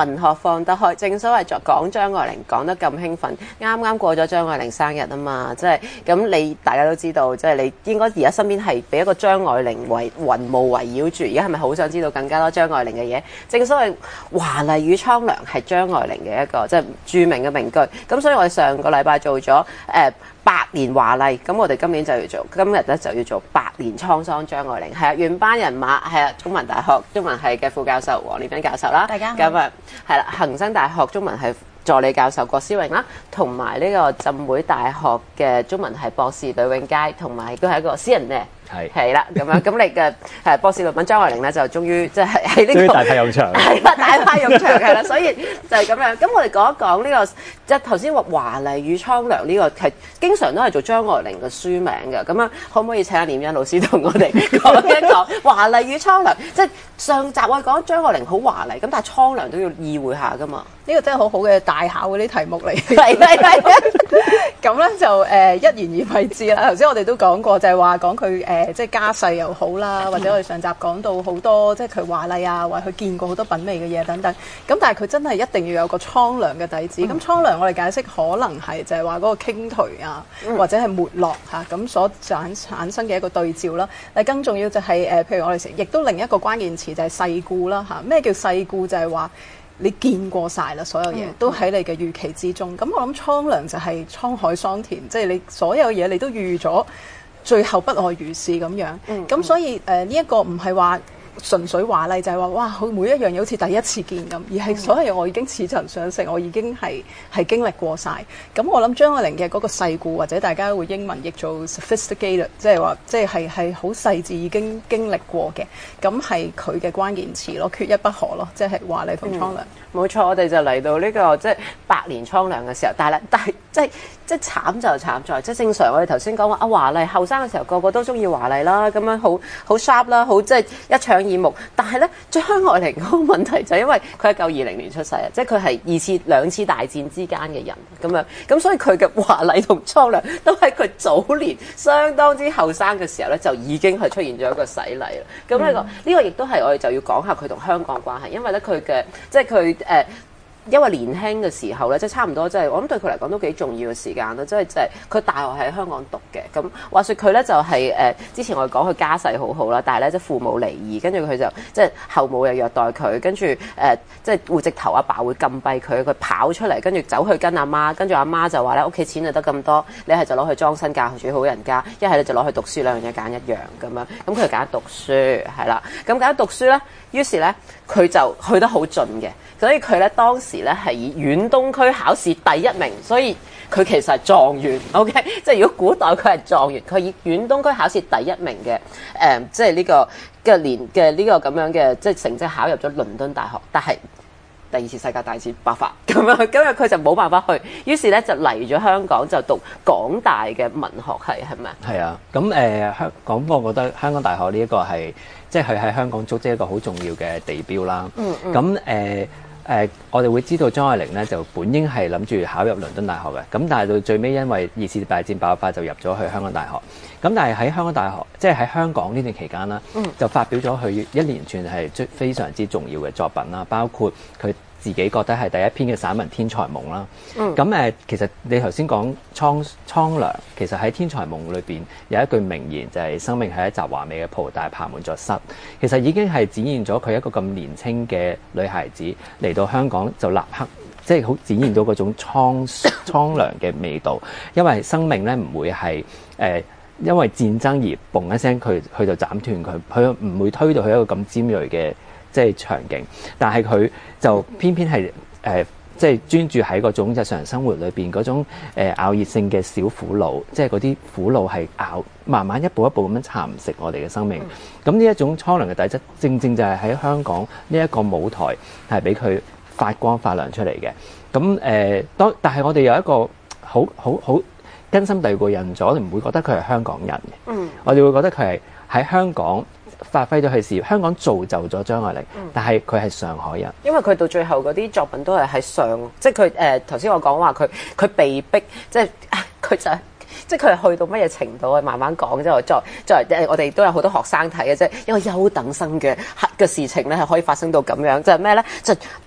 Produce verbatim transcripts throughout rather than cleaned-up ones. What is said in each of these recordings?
文學放得開，正所謂作講張愛玲講得咁興奮，啱啱過咗張愛玲生日啊嘛，即係咁你大家都知道，即係你應該而家身邊係俾一個張愛玲為雲霧圍繞住，而家係咪好想知道更加多張愛玲嘅嘢？正所謂華麗與蒼涼係張愛玲嘅一個即係著名嘅名句，咁所以我哋上個禮拜做咗誒。呃百年華麗，咁我哋今年就要做，今日咧就要做百年滄桑張愛玲，係啊，原班人馬係啊，中文大學中文系嘅副教授黃念欣教授啦， 大家好， 咁啊係啦，恒生大學中文系助理教授郭思榮啦，同埋呢個浸會大學嘅中文系博士呂永佳，同埋都係一個詩人咧。係係啦，咁樣咁你嘅誒博士論文張愛玲咧就終於即係喺呢個終於大派用場， 係啦，大派用場係啦，所以就係咁樣。咁我哋講一講呢、這個即係頭先話華麗與蒼涼呢個係經常都係做張愛玲嘅書名嘅。咁樣可唔可以請阿念欣老師同我哋講一講華麗與蒼涼？即係上集我哋講張愛玲好華麗，咁但係蒼涼都要意會下噶嘛。 呢個真係好好嘅大考嗰啲題目嚟。 係係係。 咁咧就誒、呃、一言以蔽之啦。頭先我哋都講過，就係話講佢誒即係家世又好啦，或者我哋上集講到好多即係佢華麗啊，或者佢見過好多品味嘅嘢等等。咁但係佢真係一定要有個蒼涼嘅底子。咁、嗯、蒼涼我哋解釋可能係就係話嗰個傾頹啊，嗯、或者係沒落嚇咁、啊、所產產生嘅一個對照啦。但更重要就係、是、誒，譬如我哋亦都另一個關鍵詞就係世故啦嚇。咩叫世故？就係話你見過晒啦，所有嘢都喺你嘅預期之中。咁我諗蒼涼就係滄海桑田，即係你所有嘢你都預咗，最後不外如是咁樣。咁、嗯、所以誒呢一個唔係話純粹華麗，就係話哇，佢每一樣嘢好似第一次見咁，而係所有嘢我已經似曾相識，我已經係係經歷過晒。咁我諗張愛玲嘅嗰個世故，或者大家會英文譯做 sophisticated， 即係話即係係係好細緻已經經歷過嘅，咁係佢嘅關鍵詞咯，缺一不可咯，即係華麗同蒼涼。 冇、嗯、錯，我哋就嚟到呢、這個即係、就是、百年蒼涼嘅時候，但係但係即係即係慘就慘在，即係正常我哋頭先講話啊華麗後生嘅時候個個都中意華麗啦，咁樣好好 sharp 啦，好即係一搶耳目。但係咧張愛玲嗰個問題就係因為佢係一九二零年出世啊，即係佢係二次兩次大戰之間嘅人咁樣，咁所以佢嘅華麗同蒼涼都係佢早年相當之後生嘅時候咧就已經係出現咗一個洗禮啦。咁呢、這個呢、嗯、個亦都係我哋就要講下佢同香港關係，因為咧佢嘅即係佢誒。因為年輕嘅時候咧，即係差唔多，即係我諗對佢嚟講都幾重要嘅時間啦。即係即係佢大學喺香港讀嘅，咁話說佢咧就係、是、誒、呃、之前我哋講佢家世好好啦，但係咧即係父母離異，跟住佢就即係後母又虐待佢，跟住誒即係會直頭阿爸會禁閉佢，佢跑出嚟，跟住走去跟阿媽，跟住阿媽就話咧屋企錢就得咁多，你係就攞去裝身教住好人家，一係咧就攞去讀書，兩樣嘢揀一樣咁樣。咁佢就揀讀書係啦，咁揀讀書咧，於是咧佢就去得好盡嘅，所以佢咧當時咧係以遠東區考試第一名，所以佢其實係狀元。OK， 即係如果古代佢係狀元，佢以遠東區考試第一名嘅誒、呃，即係呢、這個嘅年嘅呢個咁樣嘅即係成績考入咗倫敦大學，但係第二次世界大戰爆發咁樣，今日佢就冇辦法去，於是咧就嚟咗香港就讀港大嘅文學系，係咪啊？ 係啊，咁誒香港，我覺得香港大學呢一個係即係佢喺香港足跡一個好重要嘅地標啦。嗯嗯。咁誒。誒、呃，我哋會知道張愛玲咧就本應係諗住考入倫敦大學嘅，咁但係到最尾因為二次大戰爆發就入咗去香港大學。咁但係喺香港大學，即係喺香港呢段期間啦，嗯、就發表咗佢一連串係非常之重要嘅作品啦，包括佢自己覺得係第一篇嘅散文《天才夢》啦。咁誒、嗯，其實你頭先講蒼蒼涼，其實喺《天才夢》裏邊有一句名言，就係、是、生命係一襲華美嘅袍，但係爬滿咗虱。其實已經係展現咗佢一個咁年輕嘅女孩子嚟到香港就立刻即係好展現到嗰種蒼蒼涼嘅味道，因為生命咧唔會係誒。呃因為戰爭而嘣一聲佢佢就斬斷佢，佢唔會推到去一個咁尖鋭嘅即係場景，但係佢就偏偏係誒、呃、即係專注喺嗰種日常生活裏邊嗰種誒咬熱性嘅小苦惱，即係嗰啲苦惱係咬慢慢一步一步咁樣蠶食我哋嘅生命。咁呢一種蒼涼嘅底質，正正就係喺香港呢一個舞台係俾佢發光發亮出嚟嘅。咁誒當但係我哋有一個好好好根深蒂固印象，我哋唔會覺得佢係香港人嘅。嗯，我哋會覺得佢係喺香港發揮咗佢事業，香港造就咗張愛玲。嗯，但係佢係上海人， 因為佢到最後嗰啲作品都係喺上，即係佢誒頭先我講話佢佢被逼，即係佢就係。即係佢係去到乜嘢程度啊？慢慢講之後，再再誒，我哋都有好多學生睇嘅啫。一個優等生嘅嘅事情咧，係可以發生到咁樣，就係咩咧？就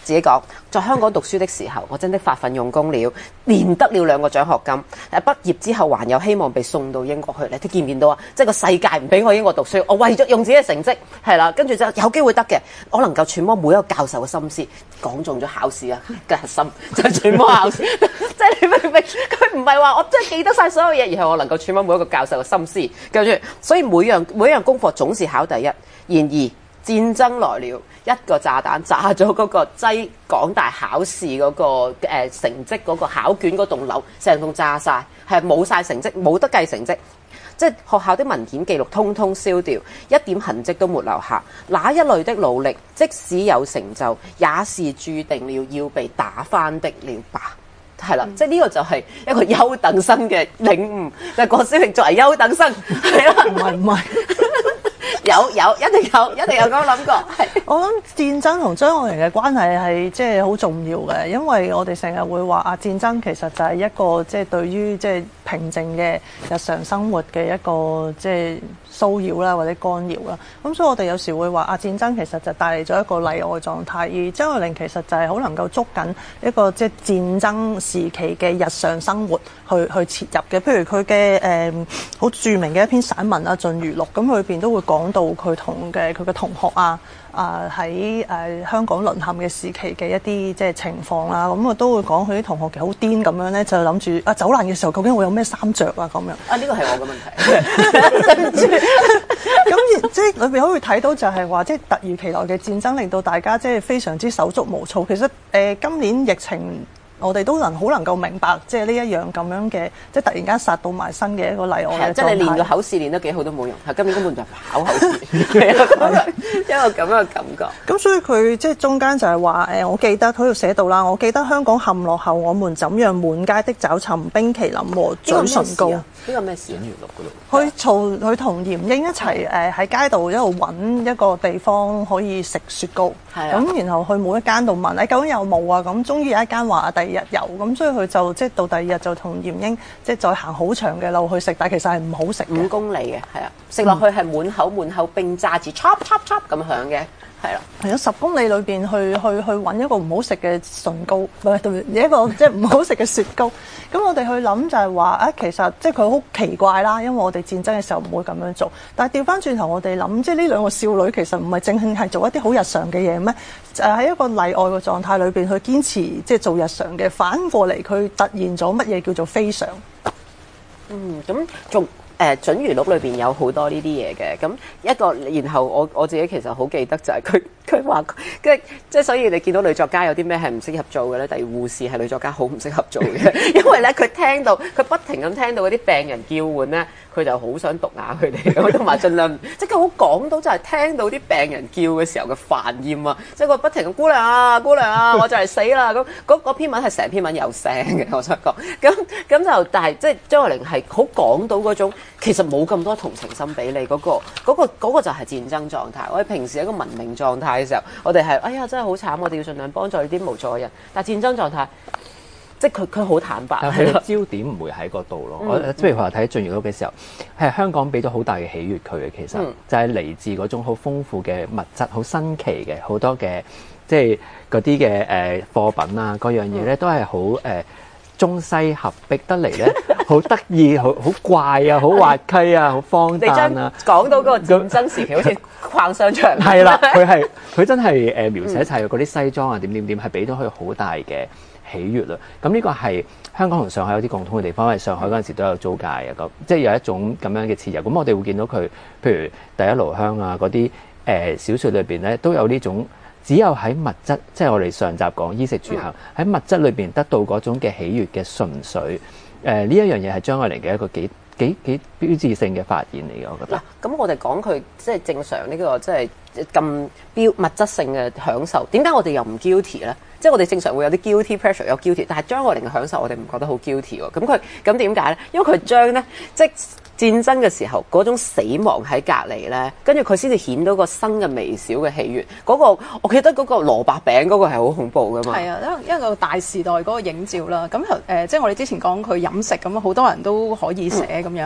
自己講，在香港讀書的時候，我真的發奮用功了，連得了兩個獎學金。誒畢業之後還有希望被送到英國去。你睇見唔見到啊？即係個世界唔俾我英國讀書，我為咗用自己嘅成績係啦，跟住就有機會得嘅。我能夠揣摩每一個教授嘅心思，講中咗考試啊嘅核心就係揣摩考試。即係你明唔明？佢唔係話我真係記得晒所有嘢，而係我能夠揣摩每一個教授嘅心思。跟住，所以每樣每一樣功課總是考第一。然而戰爭來了，一個炸彈炸咗嗰個擠港大考試嗰、嗰個、呃、成績嗰個考卷嗰棟樓，成棟炸晒，係冇晒成績，冇得計成績，即係學校的文件記錄通通燒掉，一點痕跡都沒留下。那一類的努力，即使有成就，也是注定了要被打翻的了吧？係啦，嗯、即係呢個就係一個優等生嘅領悟。但係郭小玲作為優等生，係啦， 唔係唔係。 有有一定有一定有咁諗過，係我諗戰爭同張愛玲嘅關係係即係好重要嘅，因為我哋成日會話啊，戰爭其實就係一個即係對於即係平靜嘅日常生活嘅一個即係騷擾啦或者干擾啦。咁所以我哋有時會話啊，戰爭其實就帶嚟咗一個例外狀態，而張愛玲其實就係好能夠捉緊一個即係戰爭時期嘅日常生活去去切入嘅。譬如佢嘅誒好著名嘅一篇散文啊《盡餘錄》，咁裏邊都會講到佢同嘅佢嘅同學啊啊喺誒香港淪陷嘅時期嘅一啲即係情況啦，咁啊都會講佢啲同學其實好癲咁樣咧，就諗住啊走難嘅時候究竟會有咩衫着啊咁樣。 啊呢個係我嘅問題。對唔住。 咁即係裏邊可以睇到就係話，即係突如其來嘅戰爭令到大家即係非常之手足無措。其實誒、呃、今年疫情，我哋都能好能夠明白，即係呢一樣咁樣嘅，即係突然間殺到埋身嘅一個例外嘅狀態。即係你練個口試練得幾好都冇用，係今年根本就考口試，係啊，一個咁樣嘅感覺。咁所以佢即係中間就係話誒，我記得佢度寫到啦，我記得香港陷落後，我們怎樣滿街的找尋冰淇淋和嘴唇膏。呢個咩事？演娛樂嗰度。佢嘈佢同嚴英一齊誒喺街度一路揾一個地方可以食雪糕。係啊。咁然後去每一間度問誒究竟有冇啊？咁終於有一間話第二日有，咁所以佢就即係到第二日就同嚴英即係再行好長嘅路去食，但係其實係唔好食嘅。五公里嘅係啊，食落去係滿口滿口冰渣子 chop chop chop 咁響嘅。係啦，係啊，十公里裏邊去去去揾一個唔好食嘅唇膏，唔係對一個即係唔好食嘅雪糕。咁我哋去諗就係話啊，其實即係佢好奇怪啦，因為我哋戰爭嘅時候唔會咁樣做。但係調翻轉頭，我哋諗即係呢兩個少女其實唔係淨係做一啲好日常嘅嘢咩？就係喺一個例外嘅狀態裏邊去堅持即係做日常嘅，反過嚟佢突現咗乜嘢叫做非常。嗯，咁仲。誒準餘錄裏邊有好多呢啲嘢嘅，咁一個然後我我自己其實好記得就係佢佢話，跟即係所以你見到女作家有啲咩係唔適合做嘅咧？例如護士係女作家好唔適合做嘅，因為咧佢聽到佢不停咁聽到嗰啲病人叫喚咧，佢就好想毒啞佢哋咁，同埋盡量即係佢好講到就係聽到啲病人叫嘅時候嘅煩厭啊！即係佢不停咁姑娘啊姑娘啊，我就嚟死啦！咁嗰篇文係成篇文有聲嘅，我想講咁咁就但係即係張愛玲係好講到嗰種。其實冇咁多同情心俾你，嗰、嗰個嗰、嗰個嗰個就係戰爭狀態。我哋平時一個文明狀態嘅時候，我哋係哎呀真係好慘，我哋要盡量幫助呢啲無助嘅人。但係戰爭狀態，即係佢佢好坦白。 但係佢嘅焦點唔會喺嗰度咯。我即係話睇《盡餘錄》嘅時候，係香港俾咗好大嘅喜悅佢嘅，其實、嗯、就係嚟自嗰種好豐富嘅物質，好新奇嘅好多嘅即係嗰啲嘅誒貨品啊，嗰樣嘢咧都係好誒。呃中西合璧得嚟咧，好得意，好好怪啊，好滑稽啊，好荒誕啊！ 講到嗰個戰爭時期，好似逛商場。 係啦，佢係佢真係誒描寫晒嗰啲西裝啊，點點點，係俾到佢好大嘅喜悅啦。咁呢個係香港同上海有啲共通嘅地方，因為上海嗰陣時都有租界啊，咁即係有一種咁樣嘅切入。咁我哋會見到佢，譬如第一爐香啊嗰啲誒小説裏邊咧，都有呢種。只有喺物質，即係我哋上集講衣食住行，喺物質裏邊得到嗰種嘅喜悅嘅純粹，誒呢一樣嘢係張愛玲嘅一個幾幾幾標誌性嘅發現嚟嘅，我覺得。嗱，咁我哋講佢即係正常呢個即係咁標物質性嘅享受，點解我哋又唔 guilty 咧？即係我哋正常會有啲 guilty pressure 有 guilty，但係張愛玲嘅享受我哋唔覺得好 guilty 喎。咁佢咁點解咧？因為佢將咧即係。戰爭嘅時候，嗰種死亡喺隔離咧，跟住佢先至顯到個生嘅微小嘅喜悅。嗰、嗰個我記得嗰個蘿蔔餅嗰個係好恐怖噶嘛。係啊，因為一個大時代嗰個映照啦。咁誒、呃，即係我哋之前講佢飲食咁，好多人都可以寫咁樣。嗯、但係張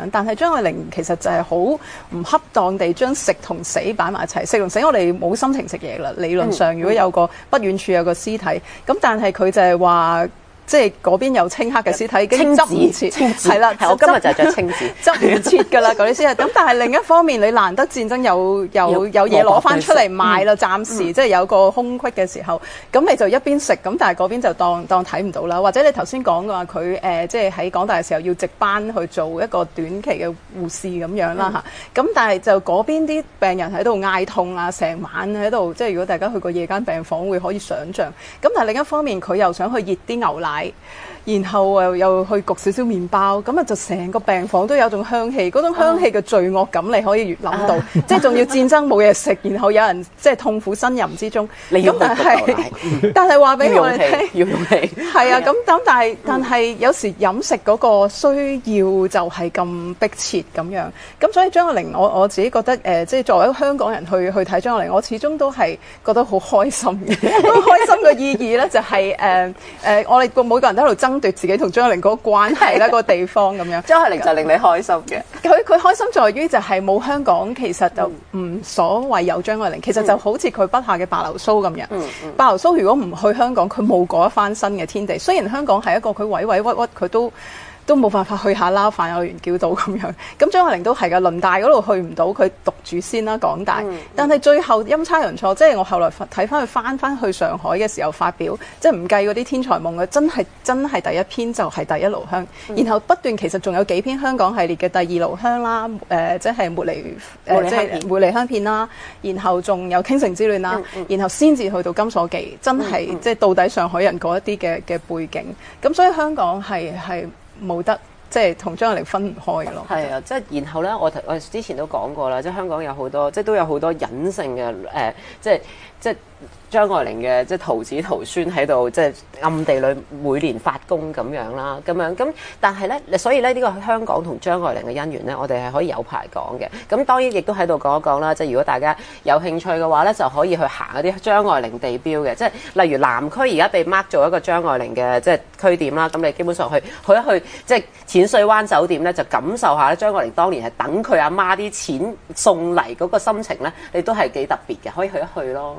張愛玲其實就係好唔恰當地將食同死擺埋一齊。食同死我哋冇心情食嘢啦，理論上如果有個不遠處有個屍體，咁但係佢就係話。即係嗰邊有青黑嘅屍體，已經執唔切，係啦。 我今日就係着青字， 執唔切㗎啦嗰啲屍體。咁但係另一方面，你難得戰爭有有有嘢攞翻出嚟賣啦，暫時即係有個空隙嘅時候，咁你就一邊食，咁但係嗰邊就當當睇唔到啦。或者你頭先講嘅話，佢誒即係喺港大嘅時候要值班去做一個短期嘅護士咁樣啦嚇。咁但係就嗰邊啲病人喺度嗌痛啊，成晚喺度，即係如果大家去過夜間病房會可以想像。咁但係另一方面，佢又想去熱啲牛奶。然後又又去焗少少麵包，咁啊就成個病房都有種香氣，嗰種香氣嘅罪惡感你可以越諗到，即係仲要戰爭冇嘢食，然後有人即係痛苦呻吟之中。咁但係但係話俾我哋聽， 要勇氣， 係啊，咁咁但係但係有時飲食嗰個需要就係咁迫切咁樣，咁所以張愛玲我我自己覺得誒，即係作為一個香港人去去睇張愛玲，我始終都係覺得好開心嘅。咁開心嘅意義咧就係誒誒，我哋個每個人都喺度爭奪自己同張愛玲嗰個關係啦，個地方咁樣。 張愛玲就令你開心嘅。 佢佢開心在於就係冇香港，其實就唔所謂有張愛玲。其實就好似佢筆下嘅白流蘇咁樣。嗯嗯、白流蘇如果唔去香港，佢冇嗰一番新嘅天地。雖然香港係一個佢委委屈屈，佢都都冇辦法去下撈飯有緣叫到咁樣。咁張愛玲都係㗎，倫大嗰度去唔到，佢讀住先啦港大。嗯、但係最後陰差陽錯，即係我後來睇翻佢翻翻去上海嘅時候發表，即係唔計嗰啲天才夢嘅，真係真係第一篇就係第一爐香。嗯、然後不斷其實仲有幾篇香港系列嘅第二爐香啦，誒、呃、即係茉莉誒即係茉莉香片啦，然後仲有傾城之戀啦，嗯嗯、然後先至去到金鎖記，真係、嗯嗯、即係到底上海人嗰一啲嘅嘅背景。咁所以香港係係。冇得即係同張愛玲分唔開嘅咯。 係啊，即係然後咧，我我之前都講過啦，即係香港有好多，即係都有好多隱性嘅誒、呃，即係即係。張愛玲嘅即係徒子徒孫喺度，即係暗地裏每年發功咁樣啦，咁樣咁，但係咧，所以咧呢個香港同張愛玲嘅姻緣咧，我哋係可以有排講嘅。咁當然亦都喺度講一講啦，即係如果大家有興趣嘅話咧，就可以去行一啲張愛玲地標嘅，即係例如南區而家被 mark 做一個張愛玲嘅即係區點啦。咁你基本上去去一去即係淺水灣酒店咧，就感受下咧張愛玲當年係等佢阿媽啲錢送嚟嗰個心情咧，你都係幾特別嘅，可以去一去咯。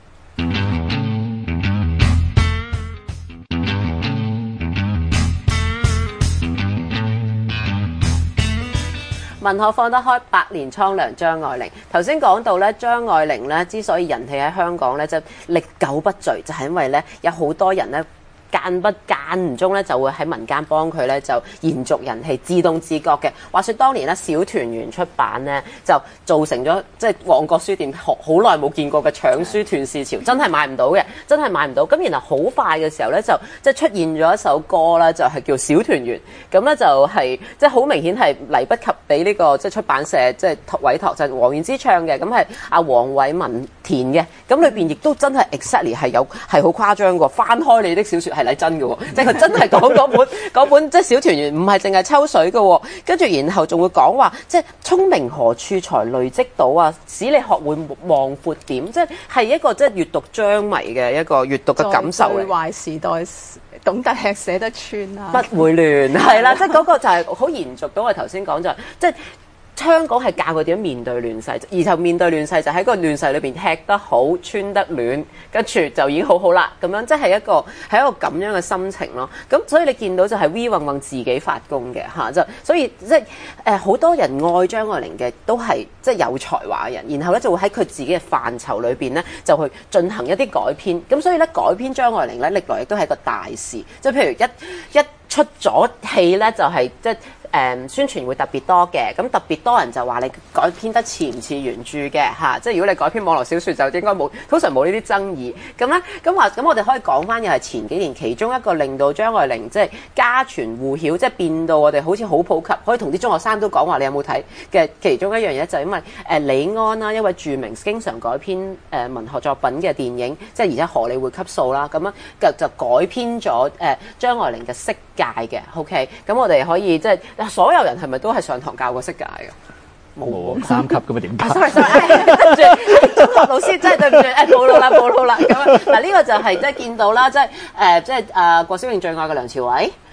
文學放得開，百年蒼涼張愛玲。頭先講到咧，張愛玲咧之所以人氣喺香港咧，就歷久不衰，就係、是、因為咧有好多人咧。間不間唔中咧就會喺民間幫佢咧就延續人氣，自動自覺嘅。話說當年咧小團圓出版咧就造成咗即係旺角書店好好耐冇見過嘅搶書斷市潮，真係買唔到嘅，真係買唔到。咁然後好快嘅時候咧就即係出現咗一首歌啦，就係、是、叫小團圓。咁咧就係、是、即係好明顯係嚟不及俾呢、這個即係出版社即係委託，就係黃燕之唱嘅。咁係阿黃偉文填嘅。咁裏邊亦都真係 exactly 係有係好誇張嘅。翻開你的小説。係嚟真嘅喎，即係佢真係講嗰本嗰本即係小團圓，唔係淨係抽水嘅喎。跟住然後仲會講話，即係聰明何處才累積到啊？使你學會望闊點，即係係一個即係閱讀張迷嘅一個閱讀嘅感受嘅。壞時代懂得吃捨得穿啊！不會亂係啦，即係嗰個就係好延續到我頭先講就係即係。香港係教佢點樣面對亂世，而就面對亂世就喺個亂世裏邊吃得好、穿得暖，跟住就已經好好啦。咁樣即係一個係一個咁樣嘅心情咯。咁所以你見到就係 V 運運自己發功嘅嚇，就所以即係誒好多人愛張愛玲嘅都係即係有才華嘅人，然後咧就會喺佢自己嘅範疇裏邊咧就去進行一啲改編。咁所以咧改編張愛玲咧歷來亦都係一個大事，即係譬如一一出咗戲咧就係、是、即係。誒、嗯、宣傳會特別多嘅，咁特別多人就話你改編得似唔似原著嘅嚇，即係如果你改編網絡小説就應該冇，通常冇呢啲爭議。咁咧，咁話咁我哋可以講翻又係前幾年其中一個令到張愛玲即係家傳戶曉，即係變到我哋好似好普及，可以同啲中學生都講話你有冇睇嘅其中一樣嘢就係因為誒、呃、李安啦，一位著名經常改編誒、呃、文學作品嘅電影，即係而且荷里活級數啦，咁樣就就改編咗誒、呃、張愛玲嘅色戒嘅 ，OK， 咁我哋可以即係。所有人係咪都係上堂教過色戒嘅？冇三級咁啊？點解 ？sorry sorry，對唔住，中學老師真係對唔住，誒暴露啦暴露啦咁啊！嗱呢個就係即係見到啦，即係誒即係誒郭小穎最愛嘅梁朝偉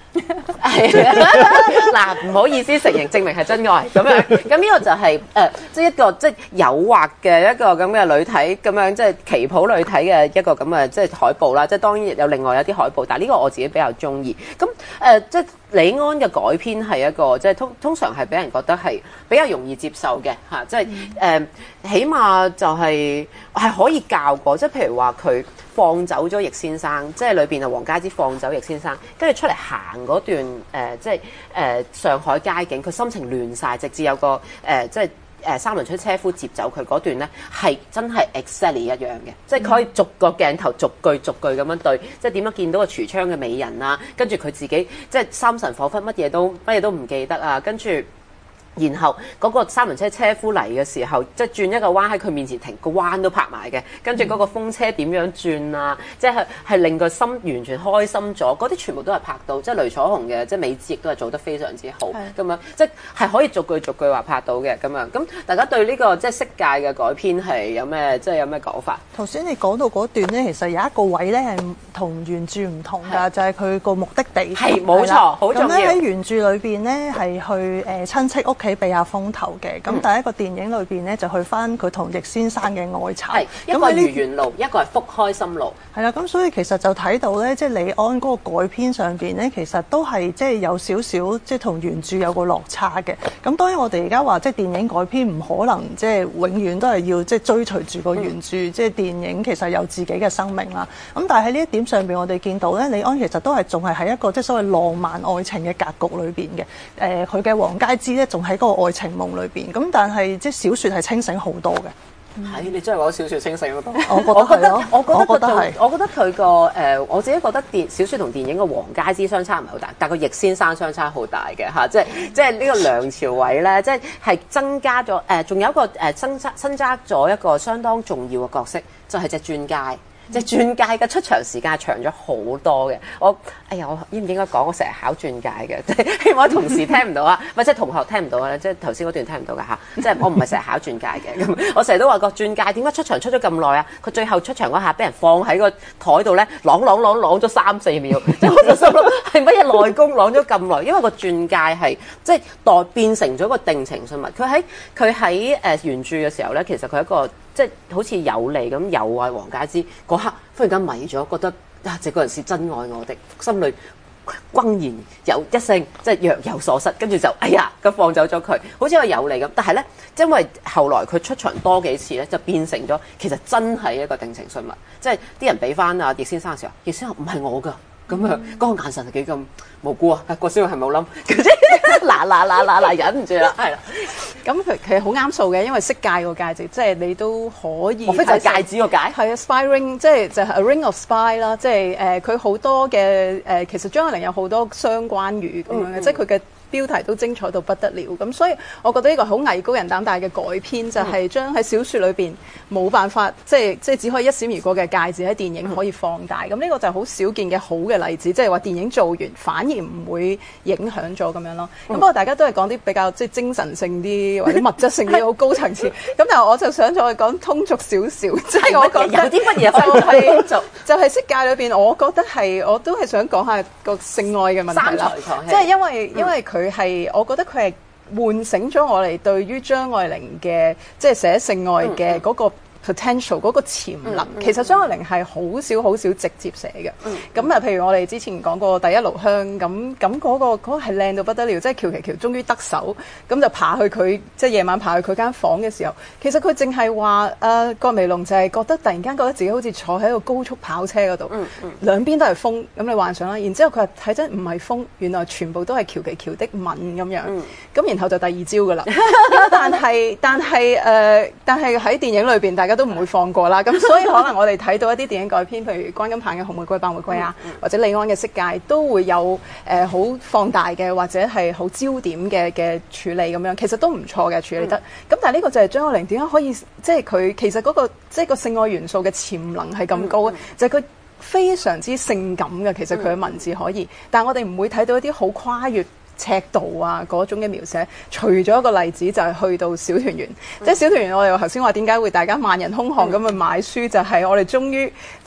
係嗱，唔好意思承認，證明係真愛咁樣。咁呢個就係、是、誒、呃，即係一個即係誘惑嘅一個咁嘅女體咁樣，即係旗袍女體嘅一個咁嘅即係海報啦。即係當然有另外有啲海報，但係呢個我自己比較中意。咁誒、呃，即係李安嘅改編係一個即係通通常係俾人覺得係比較容易接受嘅嚇，即係誒、呃，起碼就係、是、係可以教過。即係譬如話佢放走咗易先生，即係裏邊啊黃佳芝放走易先生，跟住出嚟行嗰段誒、呃，即係誒、呃、上海街景，佢心情亂晒，直至有個誒、呃、即係誒、呃、三輪車車夫接走佢嗰段咧，係真係 exactly 一樣嘅，即係佢可以逐個鏡頭逐句逐句咁樣對，即係點樣見到個櫥窗嘅美人啊，跟住佢自己即係三神彷彿乜嘢都乜嘢都唔記得啊，跟住。然後嗰個三輪車車夫嚟嘅時候，即係轉一個彎喺佢面前停，個彎都拍埋嘅。跟住嗰個風車點樣轉啊？即係係令個心完全開心咗。嗰啲全部都係拍到，即係雷楚紅嘅，即係美姿亦都係做得非常之好咁樣，即係係可以逐句逐句話拍到嘅咁樣。咁大家對呢個即係色戒嘅改編係有咩即係有咩講法？ 頭先你講到嗰段咧，其實有一個位咧係同原著唔同㗎，就係佢個目的地係冇錯，好重要。 咁咧喺原著裏邊咧係去誒親戚屋企避下風頭嘅，咁第一個電影裏邊咧就去翻佢同易先生嘅愛巢， 係一個係愚園路，一個係福開心路， 係啦，咁所以其實就睇到咧，即係李安嗰個改編上邊咧，其實都係即係有少少即係同原著有個落差嘅。咁當然我哋而家話即係電影改編唔可能即係永遠都係要即係追隨住個原著，嗯、即係電影其實有自己嘅生命啦。咁但係喺呢一點上邊，我哋見到咧，李安其實都係仲係喺一個即係所謂浪漫愛情嘅格局裏邊嘅。誒、呃，佢嘅黃佳芝咧仲喺嗰個愛情夢裏邊，咁但係即係小説係清醒好多嘅。 係、嗯，你真係講小説清醒好多。 我覺得， 我覺得， 我覺得係。 我覺得佢個誒，我自己覺得電小説同電影嘅黃佳芝相差唔係好大，但係個易先生相差好大嘅嚇，即係即係呢個梁朝偉咧，即係係增加咗誒，仲、呃、有一個誒增加增加咗一個相當重要嘅角色，就係隻鑽戒。即係鑽戒嘅出場時間長咗好多嘅，我哎呀，我應唔應該講？我成日考鑽戒嘅，即係希望同事聽唔到啊，唔係即係同學聽唔到啊，即係頭先嗰段聽唔到㗎嚇，即係我唔係成日考鑽戒嘅，咁我成日都話個鑽戒點解出場出咗咁耐啊？佢最後出場嗰下俾人放喺個台度咧，啷啷啷啷咗三四秒，即係我就心諗係乜嘢內功啷咗咁耐？因為個鑽戒係即係代變成咗個定情信物，佢喺佢喺誒原著嘅時候咧，其實佢係一個。即係好似有利咁誘愛黃佳芝嗰刻，忽然間迷咗，覺得啊，這個人是真愛我的，心裏轟然有一聲，即係若有所失，跟住就哎呀咁放走咗佢，好似一個有利咁。但係咧，因為後來佢出場多幾次咧，就變成咗其實真係一個定情信物，即係啲人俾翻阿易先生嘅時候，易先生唔係我㗎。咁樣嗰個眼神係幾咁無辜啊！郭小陽係冇諗，嗱嗱嗱嗱嗱忍唔住啦，係啦。 咁佢其實好啱數嘅，因為色戒個戒指，即係你都可以。 莫非就係戒指個戒？ 係啊 ，spy ring，即係就係 a ring of spy 啦，即係誒佢好多嘅誒、呃，其實張愛玲有好多相關語咁樣嘅，嗯、即係佢嘅。標題都精彩到不得了，咁所以我覺得呢個好藝高人膽大嘅改編，就係將喺小説裏邊冇辦法，即係即係只可以一閃而過嘅戒指喺電影可以放大，咁呢個就係好少見嘅好嘅例子，即係話電影做完反而唔會影響咗咁樣咯。咁不過大家都係講啲比較即係精神性啲或者物質性啲好高層次，咁但係我就想再講通俗少少，即係我覺得有啲乜嘢就係就就係色戒裏邊，我覺得係我都係想講下個性愛嘅問題啦，即係因為因為佢。佢係，我覺得佢係喚醒咗我哋對於張愛玲嘅即係寫性愛嘅嗰個 potential 嗰個潛能，嗯嗯、其實張愛玲係好少好少直接寫嘅。咁啊、嗯，譬如我哋之前講過第一爐香，咁咁嗰個嗰、嗰個係靚到不得了，即係喬琪喬終於得手，咁就爬去佢即係夜晚爬去佢間房嘅時候，其實佢淨係話誒葛薇龍就係覺得突然間覺得自己好似坐喺個高速跑車嗰度，嗯嗯、兩邊都係風，咁你幻想啦。然之後佢話睇真唔係風，原來全部都係喬琪喬的吻咁樣。咁、嗯、然後就第二招噶啦。但係但係誒，但係喺、呃、電影裏邊大家都唔會放過啦，咁所以可能我哋睇到一啲電影改編，譬如關金鵬嘅《紅玫瑰白玫瑰》啊，嗯嗯、或者李安嘅《色戒》，都會有誒好、呃、放大嘅或者係好焦點嘅嘅處理咁樣，其實都唔錯嘅處理得。咁、嗯、但係呢個就係張愛玲點解可以即係佢其實嗰、嗰個即係個性愛元素嘅潛能係咁高咧？嗯嗯、就係佢非常之性感嘅，其實佢嘅文字可以，嗯、但係我哋唔會睇到一啲好跨越尺度啊嗰種嘅描寫，除咗一個例子就係去到小團圓，嗯、即係小團圓我哋頭先話點解會大家萬人空巷咁去買書，嗯、就係我哋終於即係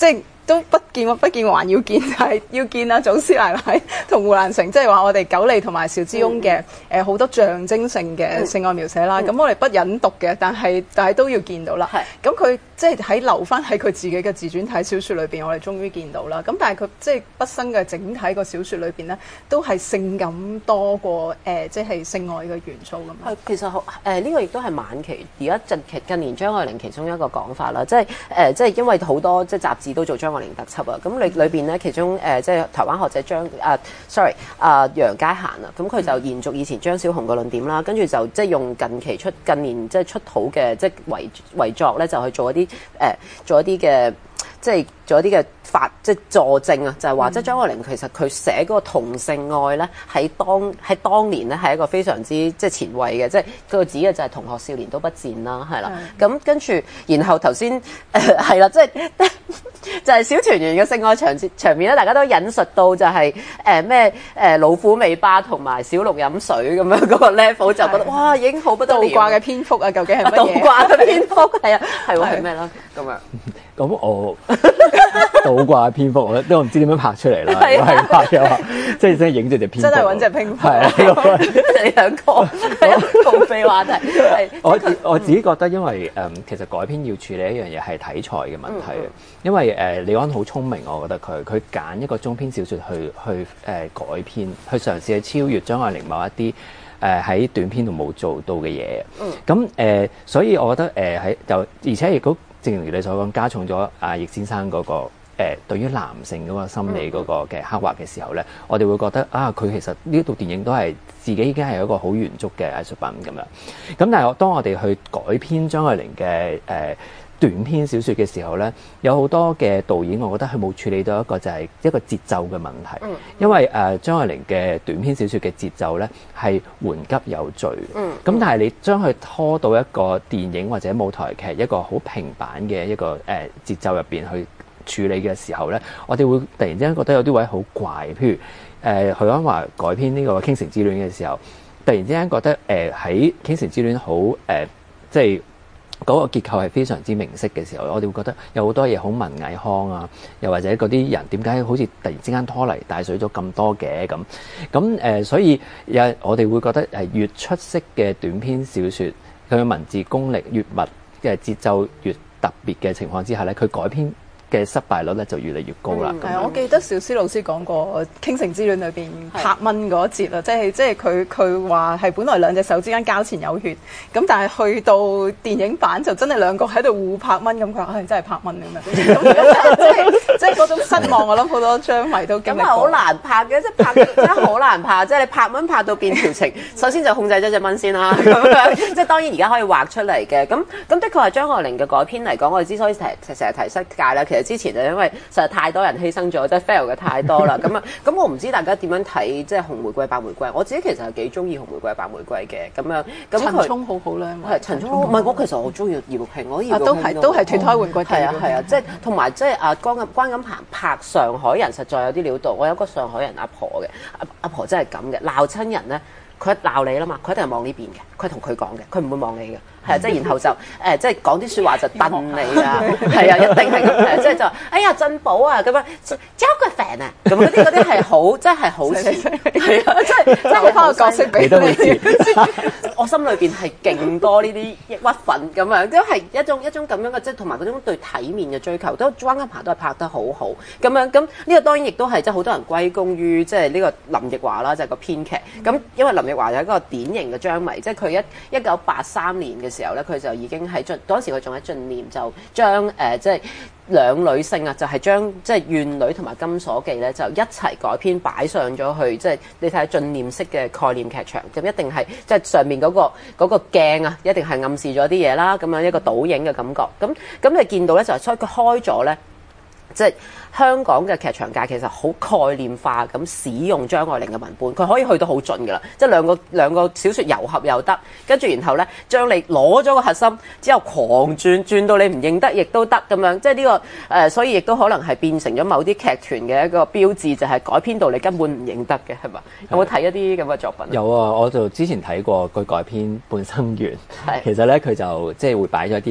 都不見不見還要見，就係、是、要見啊祖師奶奶同胡蘭成，即係話我哋九莉同埋邵之翁嘅誒好多象徵性嘅性愛描寫啦。咁、嗯、我哋不忍讀嘅，但係但係都要見到啦。咁佢即係喺留翻喺佢自己嘅自傳體小説裏邊，我哋終於見到啦。咁但係佢即係畢生嘅整體個小説裏邊咧，都係性感多過誒、呃、即係性愛嘅元素咁。 係其實好誒呢個亦都係晚期而家近期近年張愛玲其中一個講法啦，即係誒、呃、即係因為好多即係雜誌都做張愛玲特輯啊。咁裏裏邊咧其中誒、呃、即係台灣學者張啊 sorry 啊楊佳嫻啊，咁佢就延續以前張小紅嘅論點啦，跟住就即係用近期出近年即係出土嘅即係遺遺作咧，就去做一啲誒、呃、做一啲嘅即係做一啲嘅法即係佐證啊，就係、是、話、嗯、即係張愛玲其實佢寫嗰個同性愛咧，喺當喺當年咧係一個非常之即係前衛嘅，即係佢個指嘅就係同學少年都不賤啦，係啦。咁、嗯、跟住然後頭先誒係啦，即係就係小團圓嘅性愛場場面咧，大家都引述到就係誒咩誒老虎尾巴同埋小鹿飲水咁樣嗰個 level， 就覺得哇已經好不得了。倒掛嘅蝙蝠啊，究竟係乜嘢？ 倒掛嘅蝙蝠係啊，係喎係咩啦咁樣？ 咁我倒掛蝙蝠，我都唔知點樣拍出嚟啦。係拍嘅話，即係真係影住隻蝙蝠， 真係揾隻蝙蝠。 係啊， 你兩個共備話題。 我我自己覺得，因為誒、嗯、其實改編要處理一樣嘢係題材嘅問題嘅。嗯、因為誒、呃、李安好聰明，我覺得佢佢揀一個中篇小説去去誒、呃、改編，去嘗試去超越張愛玲某一啲誒喺短篇度冇做到嘅嘢。嗯。咁誒、呃，所以我覺得誒喺就而且亦都。正如你所講，加重咗阿易先生嗰、那個誒、呃、對於男性嗰個心理嗰個嘅刻畫嘅時候咧，我哋會覺得啊，佢其實呢部電影都係自己已經係一個好圓足嘅藝術品咁樣。咁但係當我哋去改編張愛玲嘅誒、呃、短篇小説嘅時候咧，有好多嘅導演，我覺得佢冇處理到一個就係一個節奏嘅問題。嗯、因為誒、呃、張愛玲嘅短篇小説嘅節奏咧係緩急有序。嗯。咁但係你將佢拖到一個電影或者舞台劇一個好平板嘅一個誒、呃、節奏入邊去處理嘅時候咧，我哋會突然之間覺得有啲位好怪。譬如誒許鞍華改編呢個《傾城之戀》嘅時候，突然之間覺得誒喺《傾城之戀》好誒即係。嗰個結構係非常之明晰嘅時候，我哋會覺得有好多嘢好文藝腔啊，又或者嗰啲人點解好似突然之間拖泥帶水咗咁多嘅咁咁誒，所以有我哋會覺得係越出色嘅短篇小説，佢嘅文字功力越密嘅節奏越特別嘅情況之下咧，佢改編嘅失敗率咧就越嚟越高啦。 係、嗯，我記得邵詩老師講過《傾城之戀》裏邊拍蚊嗰一節啊，即係即係佢佢話係本來兩隻手之間交纏有血，咁但係去到電影版就真係兩個喺度互拍蚊咁，佢話唉真係拍蚊咁樣，咁即係即係嗰種失望，我諗好多張迷都經歷過。咁係好難拍嘅，即係拍真係好難拍，即係你拍蚊拍到變調情，首先就控制咗隻蚊先啦，咁樣即係當然而家可以畫出嚟嘅。咁咁的確係張愛玲嘅改編嚟講，我哋之所以成日成日提失戒啦，其實之前就因為實在太多人犧牲咗，即係 fail 嘅太多啦。咁啊，咁我唔知大家點樣睇即係紅玫瑰、白玫瑰。我自己其實係幾中意紅玫瑰、白玫瑰嘅咁樣。咁陳沖好好啦，係陳沖唔係我其實我中意葉玉卿，我葉玉卿都係都係脫胎換骨。係啊係啊，即係同埋即係啊關錦關錦鵬拍上海人實在有啲料到。我有個上海人阿婆嘅，阿阿婆真係咁嘅，鬧親人咧，佢鬧你啦嘛，佢一定係望呢邊嘅，佢同佢講嘅，佢唔會望你嘅。係啊，即係然後就誒、呃，即係講啲説話就燉你啊，係啊，一定係咁嘅，即係就哎呀進寶啊咁樣，交個飯啊，咁嗰啲嗰啲係好，真係好似係啊，即係即係好翻個角色俾你。我心裏邊係勁多呢啲抑鬱憤咁樣，都係一種一種咁樣嘅，即係同埋嗰種對體面嘅追求，都關錦鵬都係拍得好好咁樣。咁呢個當然亦都係即係好多人歸功於即係呢個林奕華啦，就係、是、個編劇。咁因為林奕華有一個典型嘅張迷，即係佢一一九八三年嘅時候咧，佢就已經喺進嗰時佢仲喺進念，就將誒、呃、即係兩女性啊，就係、是、將即係怨女同埋金鎖記咧，就一齊改編擺上咗去，即係你睇下進念式嘅概念劇場，咁一定係即係上面嗰、那個嗰、那個鏡啊，一定係暗示咗啲嘢啦，咁樣一個倒影嘅感覺。咁咁你見到咧，就係所以佢開咗咧，即係。香港嘅劇場界其實好概念化咁使用張愛玲嘅文本，佢可以去到好盡㗎啦，即係兩個兩個小説糅合又得，跟住然後咧將你攞咗個核心之後狂轉轉到你唔認得亦都得咁樣，即係呢、這個誒、呃，所以亦都可能係變成咗某啲劇團嘅一個標誌，就係、是、改編到你根本唔認得嘅，係嘛？有冇睇一啲咁嘅作品？ 有啊，我就之前睇過佢改編《半生緣》，其實咧佢就即係會擺咗啲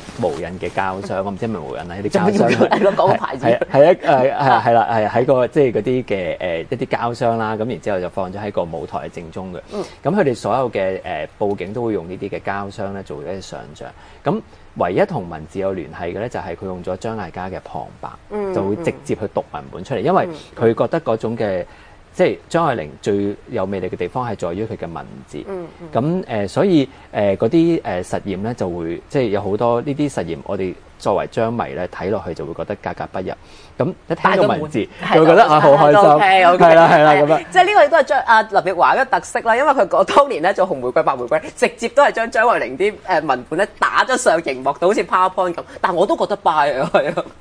無印嘅膠箱，我唔知係咪無印啊？啲膠箱係咯，講個牌子。 係係一誒係係啦，係喺個即係嗰啲嘅誒一啲膠箱啦，咁然之後就放咗喺個舞台嘅正中嘅。咁佢哋所有嘅誒佈景都會用呢啲嘅膠箱咧做一啲想像。咁唯一同文字有聯繫嘅咧，就係佢用咗張艾嘉嘅旁白，嗯、就會直接去讀文本出嚟，因為佢覺得嗰種嘅。即係張愛玲最有魅力嘅地方係在於佢嘅文字，咁誒、嗯嗯呃，所以誒嗰啲誒實驗咧就會即係有好多呢啲實驗，我哋作為張迷咧睇落去就會覺得格格不入。咁一聽到文字就會覺得啊好開心，係啦係啦咁樣。 即係呢個亦都係張阿林奕華嘅特色啦，因為佢嗰當年咧做紅玫瑰白玫瑰，直接都係將張愛玲啲誒文本咧打咗上熒幕度，好似 PowerPoint 咁。但我都覺得 buy 啊，係啊。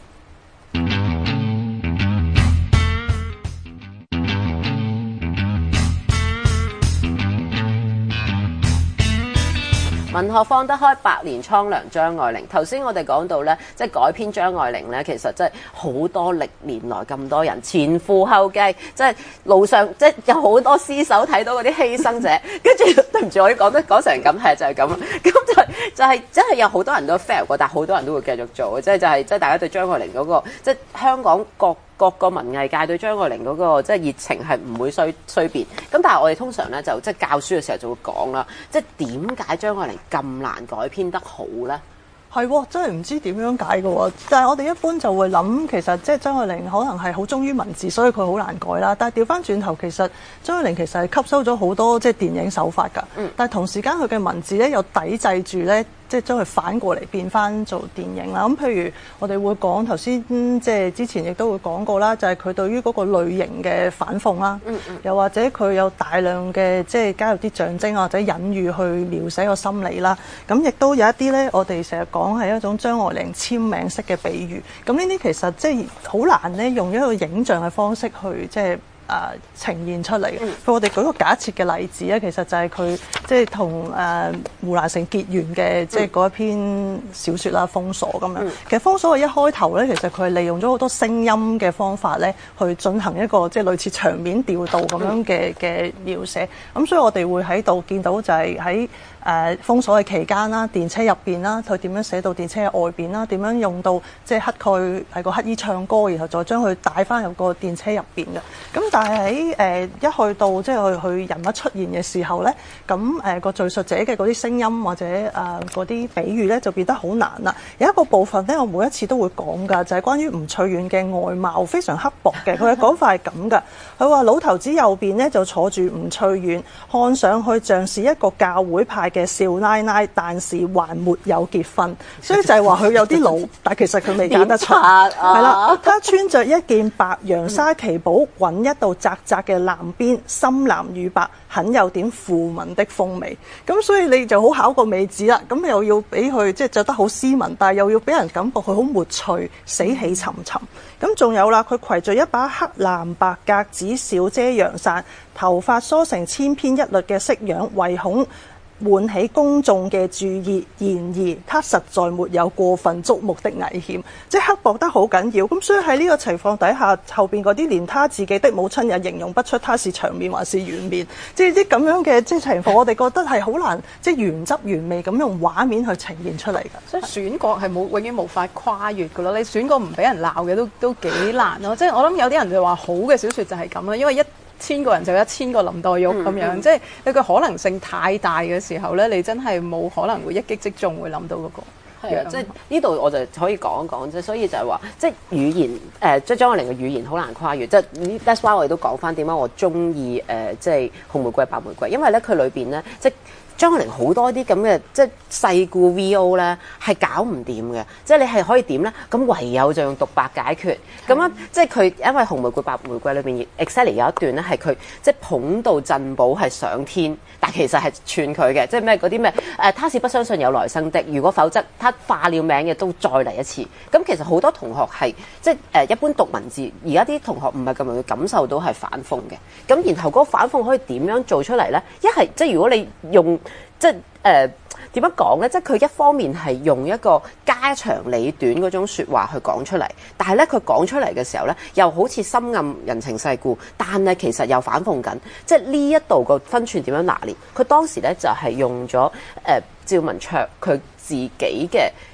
文學放得開，百年蒼涼張愛玲。頭先我哋講到咧，即係改編張愛玲咧，其實即係好多歷年來咁多人前赴後繼，即係路上即係有好多屍首睇到嗰啲犧牲者，跟住對唔住我要講得講成咁係就係咁，咁就就係真係有好多人都 fail 過，但係好多人都會繼續做，即係就係即係大家對張愛玲嗰個即係香港各各個文藝界對張愛玲嗰個即係熱情係唔會衰衰變。咁但係我哋通常咧就即係教書嘅時候就會講啦，即係點解張愛玲咁難改編得好咧？ 係喎，真係唔知點樣解嘅喎。但係我哋一般就會諗，其實即係張愛玲可能係好忠於文字，所以佢好難改啦。但係調翻轉頭，其實張愛玲其實係吸收咗好多即係電影手法㗎。嗯。但係同時間佢嘅文字咧又抵制住咧，即係將佢反過嚟變翻做電影啦。咁譬如我哋會講頭先，即係之前亦都會講過啦，就係佢對於嗰個類型嘅反諷啦。嗯嗯。又或者佢有大量嘅即係加入啲象徵或者隱喻去描寫個心理啦。咁亦都有一啲咧，我哋成日講係一種張愛玲簽名式嘅比喻。咁呢啲其實即係好難咧，用一個影像嘅方式去即係。誒、呃、呈現出嚟嘅，譬如我哋舉個假設嘅例子咧，其實就係佢即係同誒胡蘭成結緣嘅，即係嗰一篇小説啦，《封鎖》咁樣。嗯、其實《封鎖》嘅一開頭咧，其實佢係利用咗好多聲音嘅方法咧，去進行一個即係類似場面調度咁樣嘅嘅描寫。咁所以我哋會喺度見到就係喺誒封鎖嘅期間啦，電車入邊啦，佢點樣寫到電車嘅外邊啦，點樣用到即係乞丐係個乞衣唱歌，然後再將佢帶翻入個電車入邊嘅。咁但係喺誒一去到即係去去人物出現嘅時候咧，咁誒個敘述者嘅嗰啲聲音或者誒嗰啲比喻咧就變得好難啦。有一個部分咧，我每一次都會講㗎，就係關於吳翠遠嘅外貌非常刻薄嘅。佢嘅講法係咁㗎，佢話老頭子右邊咧就坐住吳翠遠，看上去像是一個教會派嘅少奶奶，但是還沒有結婚，所以就係話佢有啲老，但其實佢未嫁得出。係啦，他穿着一件白洋紗旗袍，滾一道窄窄嘅藍邊，深藍與白，很有點富民的風味。咁所以你就好考個美子啦。咁又要俾佢即係著得好斯文，但係又要俾人感覺佢好沒趣、死氣沉沉。咁仲有啦，佢攜著一把黑藍白格子小遮陽傘，頭髮梳成千篇一律嘅式樣，唯恐喚起公眾嘅注意，然而他實在沒有過分觸目的危險，即係刻薄得好緊要。咁所以喺呢個情況底下，後邊嗰啲連他自己的母親也形容不出他是長面還是圓面，即係啲咁樣嘅即係情況，我哋覺得係好難即係原汁原味咁用畫面去呈現出嚟㗎。 所以選角係冇永遠無法跨越㗎咯。你選角唔俾人鬧嘅都都幾難咯。即係我諗有啲人就話好嘅小説就係咁啦，因為一千個人就有一千個林黛玉咁樣，嗯嗯、即係你個可能性太大嘅時候咧，你真係冇可能會一擊即中會諗到嗰、那個。 係啊，即係呢度我就可以講一講啫。所以就係話，即係語言誒、呃，即係張愛玲嘅語言好難跨越。即係 that's why 我哋都講翻點解我中意誒，即係紅玫瑰白玫瑰，因為咧佢裏邊咧即係。張愛玲好多啲咁嘅即係世故 V O 咧係搞唔掂嘅，即係你係可以點咧？咁唯有就用獨白解決。咁樣即係佢因為紅玫瑰白玫瑰裏邊 exactly 有一段咧係佢即係捧到珍寶係上天，但其實係串佢嘅，即係咩嗰啲咩誒？他是不相信有來生的，如果否則他化了名嘅都再嚟一次。咁其實好多同學係即係誒一般讀文字，而家啲同學唔係咁容易感受到係反諷嘅。咁然後嗰個反諷可以點樣做出嚟咧？一係即係如果你用即係誒點樣講咧？即係佢一方面係用一個家長里短嗰種説話去講出嚟，但係咧佢講出嚟嘅時候咧，又好似深諳人情世故，但係其實又反諷緊。即係呢一度個分寸點樣拿捏？佢當時咧就係、是、用咗誒、呃、趙文卓佢自己嘅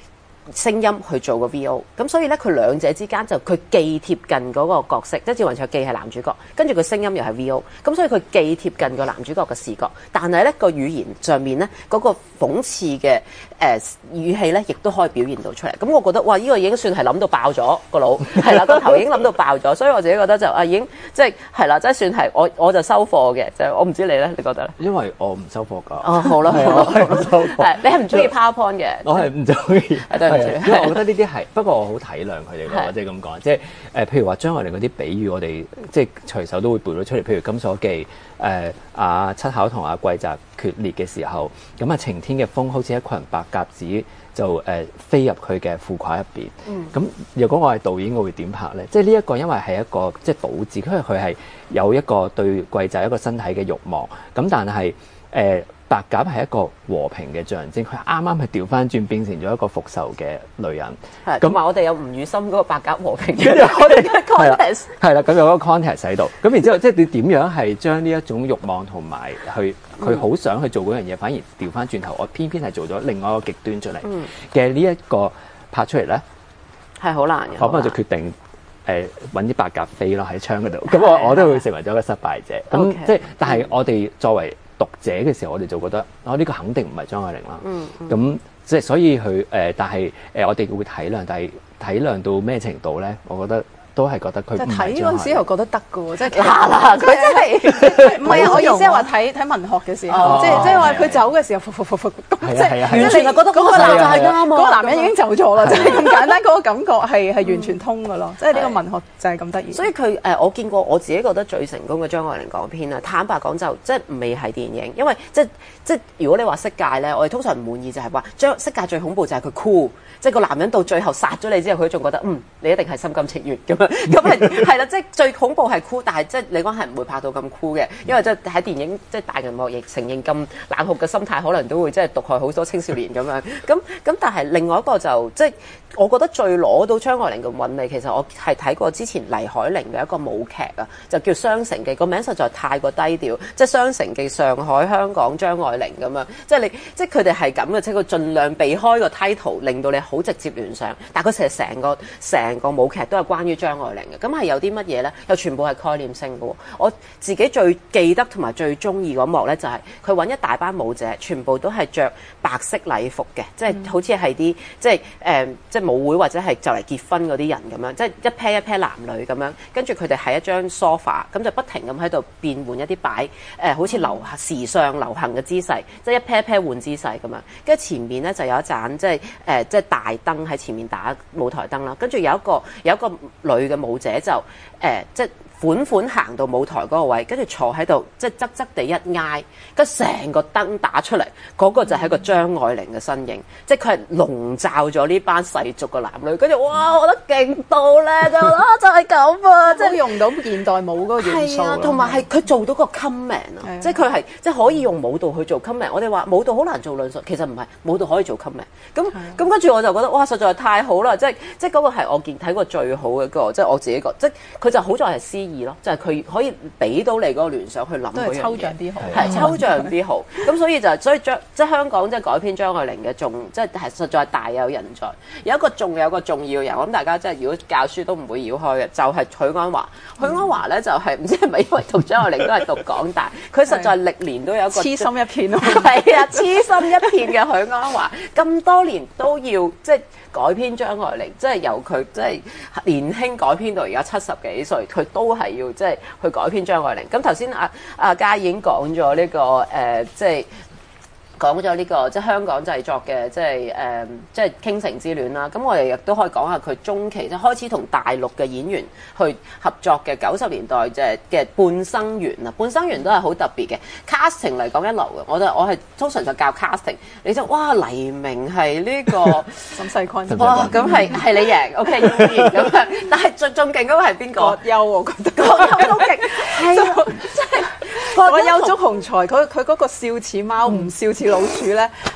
聲音去做個 V O， 咁所以咧佢兩者之間就佢既貼近嗰個角色，即係趙雲卓既係男主角，跟住佢聲音又係 V O， 咁所以佢既貼近個男主角嘅視覺，但係咧個語言上面咧嗰、那個諷刺嘅誒、呃、語氣咧，亦都可以表現到出嚟。咁我覺得哇，呢、這個已經算係諗到爆咗個腦，係啦，個頭已經諗到爆咗，所以我自己覺得就啊已經即係係啦，即係算係我我就收貨嘅，就我唔知你咧，你覺得咧？ 因為我唔收貨㗎。 哦，好啦，好啦， 我唔收貨。 係你係唔中意 PowerPoint 嘅？ 我係唔中意。 對唔住， 因為我覺得呢啲係，不過我好體諒佢哋咯，即係咁講，即係誒，譬如話張愛玲嗰啲比喻，我哋即係隨手都會背到出嚟。譬如《金鎖記》誒、呃，阿七巧同阿貴澤決裂嘅時候，咁啊晴天嘅風好似一群白鴿子就誒、呃、飛入佢嘅褲褂入邊。咁、嗯、如果我係導演，我會點拍咧？即係呢一個，因為係一個即係倒置，因為佢係有一個對貴澤一個身體嘅慾望，咁但係誒。呃白鴿係一個和平嘅象徵，佢啱啱係調翻轉變成咗一個復仇嘅女人。 係咁，我哋有吳宇森嗰個白鴿和平嘅我哋嘅 context 係啦，咁有嗰個 context 喺度。咁然之後，即係你點樣係將呢一種慾望同埋去佢好想去做嗰樣嘢，反而調翻轉頭，我偏偏係做咗另外一個極端出嚟嘅呢一個拍出嚟咧， 係好難嘅。 我不就決定誒揾啲白鴿飛咯喺窗嗰度。咁我我都會成為咗一個失敗者。咁即係，但係我哋作為讀者嘅時候，我哋就覺得啊，呢、這個肯定唔係張愛玲啦。嗯，咁即係所以佢誒、呃，但係誒、呃，我哋會體諒，但係體諒到咩程度咧？我覺得都係覺得佢唔係張愛玲。睇嗰陣時又覺得得嘅喎，即係嗱嗱，佢真係唔係啊！我意思係話睇睇文學嘅時候，即係即係話佢走嘅時候，復復復復，即係完全係覺得嗰個男就係啱啊！嗰個男人已經走咗啦，就係咁簡單，嗰個感覺係係完全通嘅咯。即係呢個文學就係咁得意。 所以佢誒，我見過我自己覺得最成功嘅張愛玲港篇啊，坦白講就即係未係電影，因為即係即係如果你話色戒咧，我哋通常唔滿意就係話將色戒最恐怖就係佢酷，即係個男人到最後殺咗你之後，佢仲覺得嗯你一定係心甘情願咁樣，咁係係啦，即係最恐怖係酷，但係即係你講係唔會拍到咁酷嘅，因為即係喺電影即係大銀幕亦承認咁冷酷嘅心態，可能都會即係毒害好多青少年咁樣。咁咁但係另外一個就即係我覺得最攞到張愛玲嘅韻味，其實我係睇過之前黎海寧嘅一個舞劇啊，就叫《雙城記》，個名實在太過低調，即係《雙城記》上海、香港、張愛玲咁樣，即係你即係佢哋係咁嘅，即係佢盡量避開個 title，令到你好直接聯想，但係佢成日成個成個舞劇都係關於張愛玲嘅，咁係有啲乜嘢咧？又全部係概念性嘅喎。我自己最記得同埋最中意嗰幕咧，就係佢揾一大班舞者，全部都係着白色禮服嘅，即係好似係啲即係誒、呃、即係舞會或者係就嚟結婚嗰啲人咁樣，即係一 pair 一 pair 男女咁樣，跟住佢哋喺一張 sofa，咁就不停咁喺度變換一啲擺誒、呃，好似流時尚流行嘅姿勢，即係一 pair 一 pair 換姿勢咁樣。跟住前面咧就有一盞即係誒、呃、即係大燈喺前面打舞台燈啦，跟住有一個有一個女嘅舞者就誒、呃、即係。款款行到舞台嗰個位，跟住坐喺度，即係側側地一挨，跟成個燈打出嚟，嗰、嗰個就係一個張愛玲嘅身影，即係佢係籠罩咗呢班世俗嘅男女，跟住哇，我覺得勁到咧，就啊就係咁啊，即係用到現代舞嗰個元素， 同埋係佢做到個 comment 啊，即係佢係即係可以用舞蹈去做 comment。我哋話舞蹈好難做論述，其實唔係，舞蹈可以做 comment。咁咁跟住我就覺得哇，實在係太好啦！即係即係嗰個係我見睇過最好嘅一個，即係我自己覺得，即係佢就好在係詩意咯，就係、是、佢可以俾到你嗰個聯想去諗嗰樣嘢， 抽象啲好， 係抽象啲好。咁所以就所以將即係香港即係改編張愛玲嘅仲即係係實在大有人在。有一個仲有一個重要嘅人，我諗大家即係如果教書都唔會繞開嘅，就係、是、許鞍華。許鞍華咧就係、是、唔知係咪因為讀張愛玲都係讀港大，佢實在歷年都有一個痴心一片咯。 係啊，痴心一片嘅許鞍華，咁多年都要即係改編張愛玲，即係由佢即係年輕改編到而家七十幾歲，佢都係要即係去改編張愛玲。咁頭先阿阿嘉已經講咗呢個誒、呃，即係。講咗呢個即係香港製作嘅即係誒、呃、即係傾城之戀啦。咁我哋亦都可以講下佢中期即係開始同大陸嘅演員去合作嘅九十年代即係嘅半生緣啊。半生緣都係好特別嘅 casting 嚟講一流嘅。我就我係通常就教 casting， 你就哇黎明係呢、這個沈世坤哇咁係係你贏 OK 咁樣，但係最仲勁嗰個係邊個？ 葛優我覺得葛優都勁，係啊，即係。 葛優捉雄才，佢佢嗰個笑似貓唔笑似老鼠咧，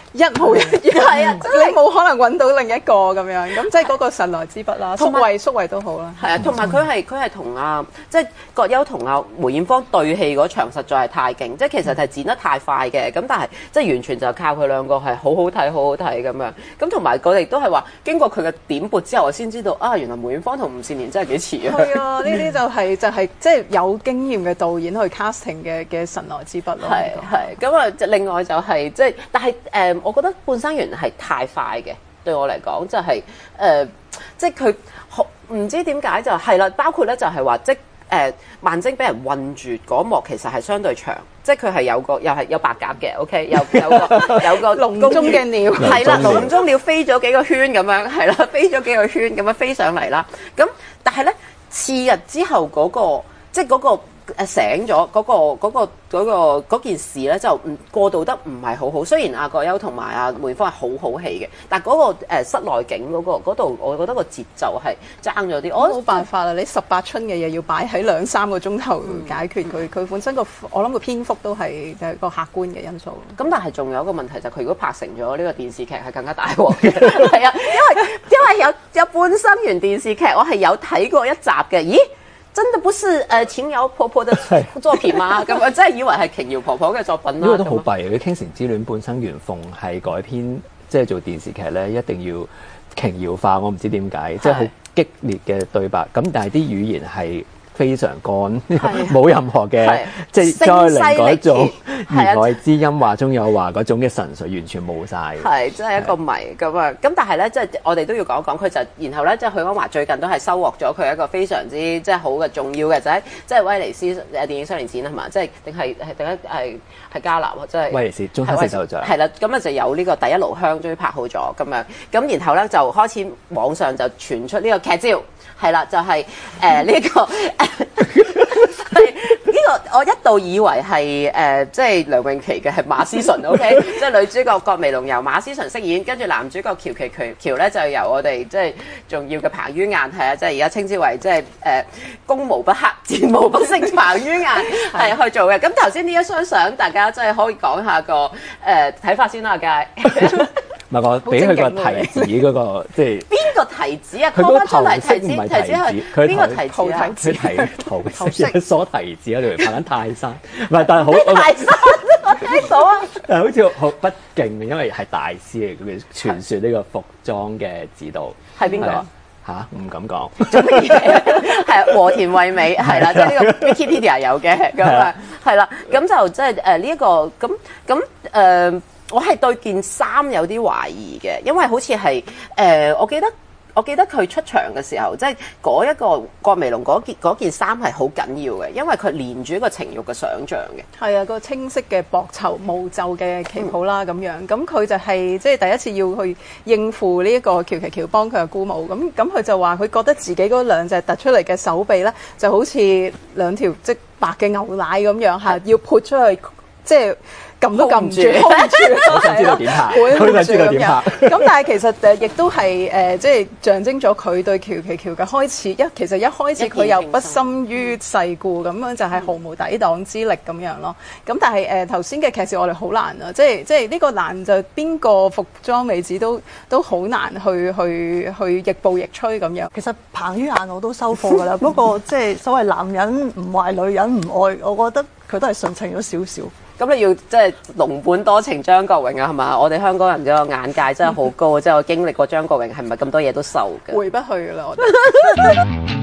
一模一樣，係啊，你冇可能揾到另一個咁樣，咁即係嗰個神來之筆啦。宿慧宿慧都好啦， 係啊，同埋佢係佢係同阿即係葛優同阿梅艷芳對戲嗰場實在係太勁，即係其實係剪得太快嘅，咁但係即係完全就靠佢兩個係好好睇，好好睇咁樣。咁同埋我哋都係話經過佢嘅點撥之後，我先知道啊，原來梅艷芳同吳倩蓮真係幾似啊！ 係啊，呢啲就係就係即係有經驗嘅導演去 casting 嘅嘅神來之筆咯。 係係咁啊！另外就係即係，但係誒、呃，我覺得半生緣係太快嘅，對我嚟講就係、是、誒、呃，即係佢唔知點解就係、是、啦，包括咧就係話即係誒，萬晶俾人困住嗰幕其實係相對長，即係佢係有個又係有白鴿嘅 ，OK， 有有個有個籠中嘅鳥， 係啦，籠中鳥飛咗幾個圈咁樣，係啦，飛咗幾個圈咁樣飛上嚟啦。咁但係咧，次日之後嗰、那個即係嗰個。誒醒咗嗰、那個嗰、那個嗰、那個、件事咧就唔過渡得唔係好好，雖然阿葛優同埋阿梅艷芳係好好戲嘅，但係、那、嗰個、呃、室內景嗰、那個度，我覺得個節奏係爭咗啲。我冇辦法啦，你十八春嘅嘢要擺喺兩三個鐘頭解決佢，佢、嗯、本身個我諗個篇幅都係就係個客觀嘅因素。 咁但係仲有一個問題就係佢如果拍成咗呢個電視劇係更加大鑊嘅，係啊，因為因為有有半生緣電視劇，我係有睇過一集嘅，咦？真的不是誒瓊瑤婆婆的作品嗎？咁我真係以為係瓊瑤婆婆嘅作品啦。 呢個都好弊嘅，《傾城之戀》半生緣逢係改編，即係做電視劇咧，一定要瓊瑤化。我唔知點解，即係好激烈嘅對白。咁但係啲語言係非常乾，冇任何嘅即係張愛玲嗰種言外之音，話中有話嗰種嘅神髓完全冇晒。 係真係一個謎咁啊！咁但係咧，即係我哋都要講講佢就，然後咧，即係許鞍華最近都係收穫咗佢一個非常之即係好嘅重要嘅就係即係威尼斯誒電影雙年展係嘛？即係定係係定係係係加納啊！即係威尼斯終身成就獎。 係啦，咁啊就有呢個第一爐香終於拍好咗咁樣，咁然後咧就開始網上就傳出呢個劇照。係啦，就係誒呢個係呢個，我一度以為係誒、呃、即係梁詠琪嘅係馬思純 ，OK， 即係女主角葛薇龍由馬思純飾演，跟住男主角喬琪喬喬咧就由我哋即係重要嘅彭于晏係啊，即係而家稱之為即係誒攻無不克、戰無不勝彭于晏係去做嘅。咁頭先呢一張相，大家真係可以講下個誒睇、呃、法先啦，佳。 唔係我俾佢個提子嗰、那個，即係邊個提子啊？ 佢嗰個頭飾唔係提子，佢邊個提子啊？ 佢提頭飾所提子喺度拍緊泰山，唔係，但係好泰山我聽到啊！ 但係好似好不敬嘅，因為係大師嚟嘅，傳説呢個服裝嘅指導係邊個啊？ 嚇唔敢講， 做乜嘢？係和田惠美係啦，即係呢個 Wikipedia 有嘅咁啊，係啦，咁就即係誒呢一個咁咁誒。我係對件衫有啲懷疑嘅，因為好似係誒，我記得我記得佢出場嘅時候，即係嗰一個葛薇龍嗰件嗰件衫係好緊要嘅，因為佢連住一個情慾嘅想像嘅。 係啊，個清晰嘅薄綢無袖嘅旗袍啦咁樣，咁佢就係即係第一次要去應付呢一個喬琪喬幫佢嘅姑母，咁咁佢就話佢覺得自己嗰兩隻突出嚟嘅手臂咧，就好似兩條即白嘅牛奶咁樣嚇，要潑出去即係。撳都撳唔住，hold 唔住， 我想知道點拍， 我想知道點拍。 咁但係其實誒，亦都係誒，即係象徵咗佢對喬琪喬嘅開始。一其實一開始佢又不深於世故，咁樣就係毫無抵擋之力咁樣咯。咁但係誒頭先嘅劇照我哋好難啊，即係即係呢個難就邊個服裝美子都都好難去去去逆步逆趨咁樣。 其實彭于晏我都收貨㗎啦，不過即係所謂男人唔壞女人唔愛，我覺得佢都係純情咗少少。 咁你要即係龍本多情張國榮啊，係嘛？我哋香港人嘅眼界真係好高，即係我經歷過張國榮，係唔係咁多嘢都受嘅？ 回不去㗎啦，我覺得。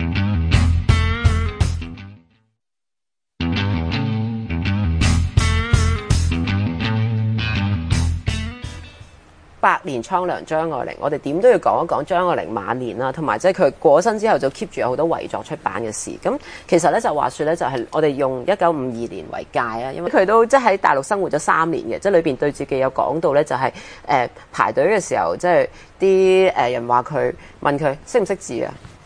百年蒼涼張愛玲，我哋點都要講一講張愛玲晚年啦，同埋即係佢過身之後就 keep 住有好多遺作出版嘅事。咁其實咧就話説咧，就係我哋用一九五二年為界啊，因為佢都即係喺大陸生活咗三年嘅，即係裏邊對自己有講到咧，就係誒排隊嘅時候，即係啲誒人話佢問佢識唔識字啊？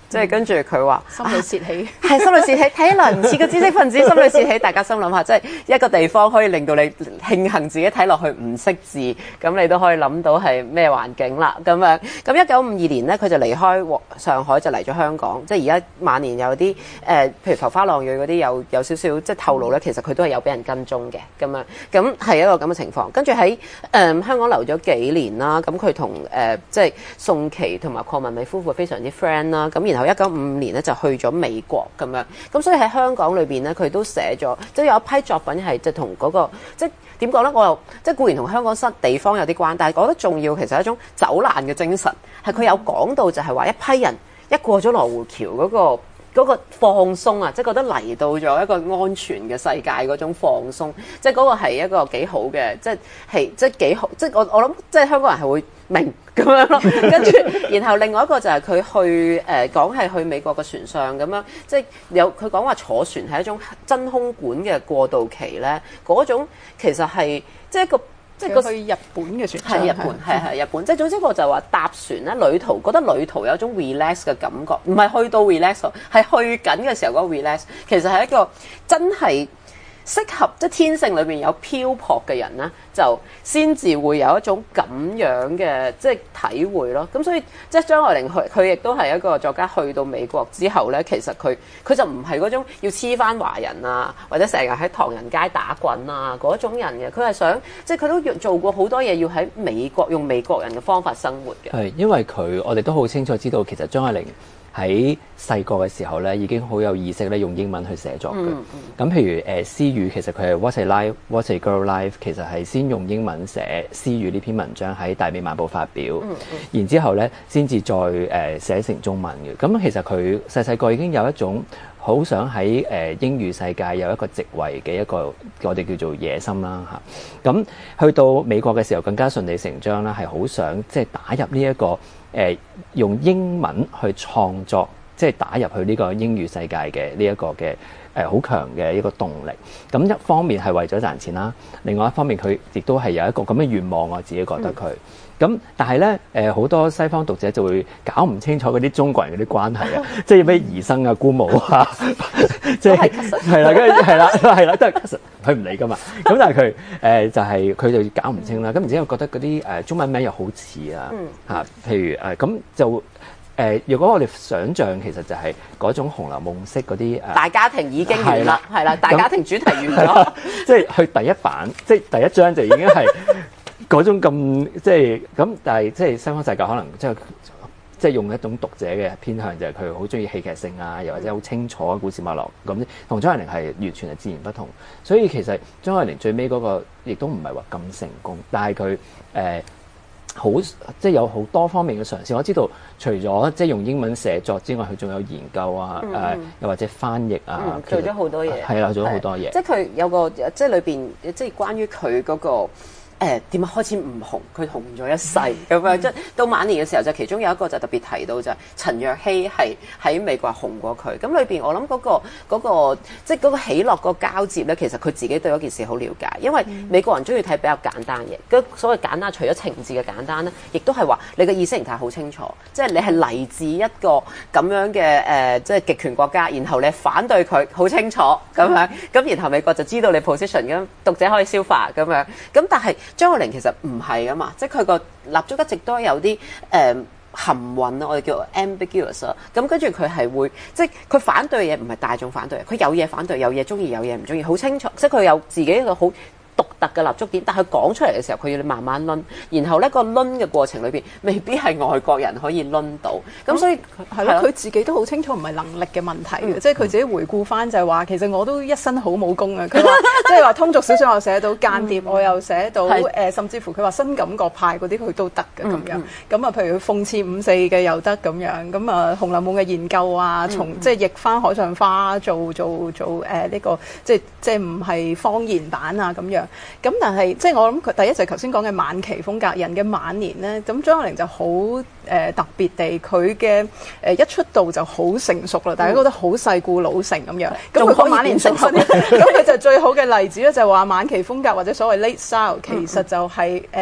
即係跟住佢話心裏泄氣， 係心裏泄氣，睇起來唔似個知識分子，心裏泄氣。大家心諗下，即係一個地方可以令到你慶幸自己睇落去唔識字，咁你都可以諗到係咩環境啦。咁樣咁一九五二年咧，佢就離開上海就嚟咗香港。即係而家晚年有啲誒、呃，譬如浮花浪語嗰啲有有少少即係透露咧，其實佢都係有俾人跟蹤嘅咁樣。咁係一個咁嘅情況。跟住喺誒香港留咗幾年啦。咁佢同誒即係宋琦同埋鄺文美夫婦非常之 friend 啦。咁然後一九五五年咧就去咗美國咁樣。咁所以喺香港裏邊咧，佢都寫咗即係有一批作品係即係同嗰個即係點講咧？我又即係固然同香港新地方有啲關，但係我覺得重要其實係一種走難嘅精神。係佢有講到就係話一批人一過咗羅湖橋嗰個嗰個放鬆啊，即係覺得嚟到咗一個安全嘅世界嗰種放鬆，即係嗰個係一個幾好嘅，即係係即係幾好，即係我我諗即係香港人係會明咁樣咯。跟住然後另外一個就係佢去誒、呃、講係去美國嘅船上咁樣，即係有佢講話坐船係一種真空管嘅過渡期咧，嗰種其實係即係一個。即係個去日本嘅船係日本，係係日本。即係總之我就話搭船咧，旅途覺得旅途有一種 relax 嘅感覺，唔係去到 relax，係去緊嘅時候嗰個 relax。其實係一個真係適合即係天性裏邊有漂泊嘅人咧，就先至會有一種咁樣嘅即係體會咯。咁所以即係張愛玲佢佢亦都係一個作家，去到美國之後咧，其實佢佢就唔係嗰種要黐翻華人啊，或者成日喺唐人街打滾啊嗰種人嘅。佢係想即係佢都做過好多嘢，要喺美國用美國人嘅方法生活嘅。 係因為佢我哋都好清楚知道，其實張愛玲喺細個嘅時候咧，已經好有意識咧，用英文去寫作嘅。咁、嗯、譬如誒《詩語》，其實佢係 What's a Life, What's a Girl Life， 其實係先用英文寫《詩語》呢篇文章喺《大美晚報》發表，嗯嗯、然之後咧先至再誒、呃、寫成中文嘅。咁其實佢細細個已經有一種好想喺誒、呃、英語世界有一個席位嘅一個我哋叫做野心啦嚇。咁去到美國嘅時候更加順理成章啦，係好想即係打入呢、這、一個。誒、呃、用英文去創作，即係打入去呢個英語世界嘅呢一個嘅誒好強嘅一個動力。咁一方面係為咗賺錢啦，另外一方面佢亦都係有一個咁嘅願望，我自己覺得佢。咁、嗯、但係咧誒好多西方讀者就會搞唔清楚嗰啲中國人嗰啲關係啊，即係咩姨甥啊、姑母啊，即係係啦，跟住係啦，係啦，都係佢唔理噶嘛。咁但係佢誒就係、是、佢就搞唔清啦。咁然之後覺得嗰啲誒中文名又好似啊嚇，譬如誒咁、呃、就誒、呃，如果我哋想像其實就係嗰種《紅樓夢》式嗰啲誒大家庭已經完啦，係啦，大家庭主題完咗， 即係去第一版，即係第一章就已經係。嗰種咁即係咁，但係即係西方世界可能即係即係用一種讀者嘅偏向，就係佢好中意戲劇性啊，又或者好清楚嘅故事脈絡咁，同張愛玲係完全係自然不同。所以其實張愛玲最尾嗰個亦都唔係話咁成功，但係佢誒好即係有好多方面嘅嘗試。我知道除咗即係用英文寫作之外，佢仲有研究啊，誒、嗯呃、又或者翻譯啊， 嗯、做咗好多嘢。 係啦，做咗好多嘢。 即係佢有個即係裏邊即係關於佢嗰個。誒點樣開始唔紅？佢紅咗一世咁樣，即係到晚年嘅時候，就其中有一個就特別提到就係陳若曦係喺美國紅過佢。咁裏邊我諗嗰個嗰個即係嗰個喜樂個交接咧，其實佢自己對嗰件事好了解，因為美國人中意睇比較簡單嘅。嗰所謂簡單，除咗情字嘅簡單咧，亦都係話你嘅意識形態好清楚，即係你係嚟自一個咁樣嘅誒，即係極權國家，然後你反對佢好清楚咁樣，咁然後美國就知道你 position 咁，讀者可以消化咁樣。咁但係張愛玲其實唔係㗎嘛，即係佢個立足一直都有啲誒、呃、含混啊，我哋叫 ambiguous 啊。咁跟住佢係會，即係佢反對嘢唔係大眾反對，佢有嘢反對，有嘢中意，有嘢唔中意，好清楚。即係佢有自己一個好獨特嘅立足點，但係佢講出嚟嘅時候，佢要你慢慢攆，然後咧個攆嘅過程裏邊，未必係外國人可以攆到。咁、嗯、所以係咯，佢自己都好清楚唔係能力嘅問題嘅，嗯、即係佢自己回顧翻就係話，其實我都一身好武功啊。佢話即係話通俗小說我寫到間諜，我又寫到誒、呃，甚至乎佢話新感覺派嗰啲佢都得嘅咁樣。咁啊、嗯，譬如佢諷刺五四嘅又得咁樣。咁啊，《紅樓夢》嘅研究啊，從、嗯、即係譯翻《海上花》做做做誒呢、呃這個即係即係唔係方言版啊咁樣。咁但係即係我諗佢第一就係頭先講嘅晚期風格，人嘅晚年咧，咁張愛玲就好誒、呃、特別地，佢嘅誒一出道就好成熟啦，大家覺得好世故老成咁樣。咁佢個晚年成熟，咁佢就最好嘅例子咧，就係話晚期風格或者所謂 late style，其實就係、是、誒。呃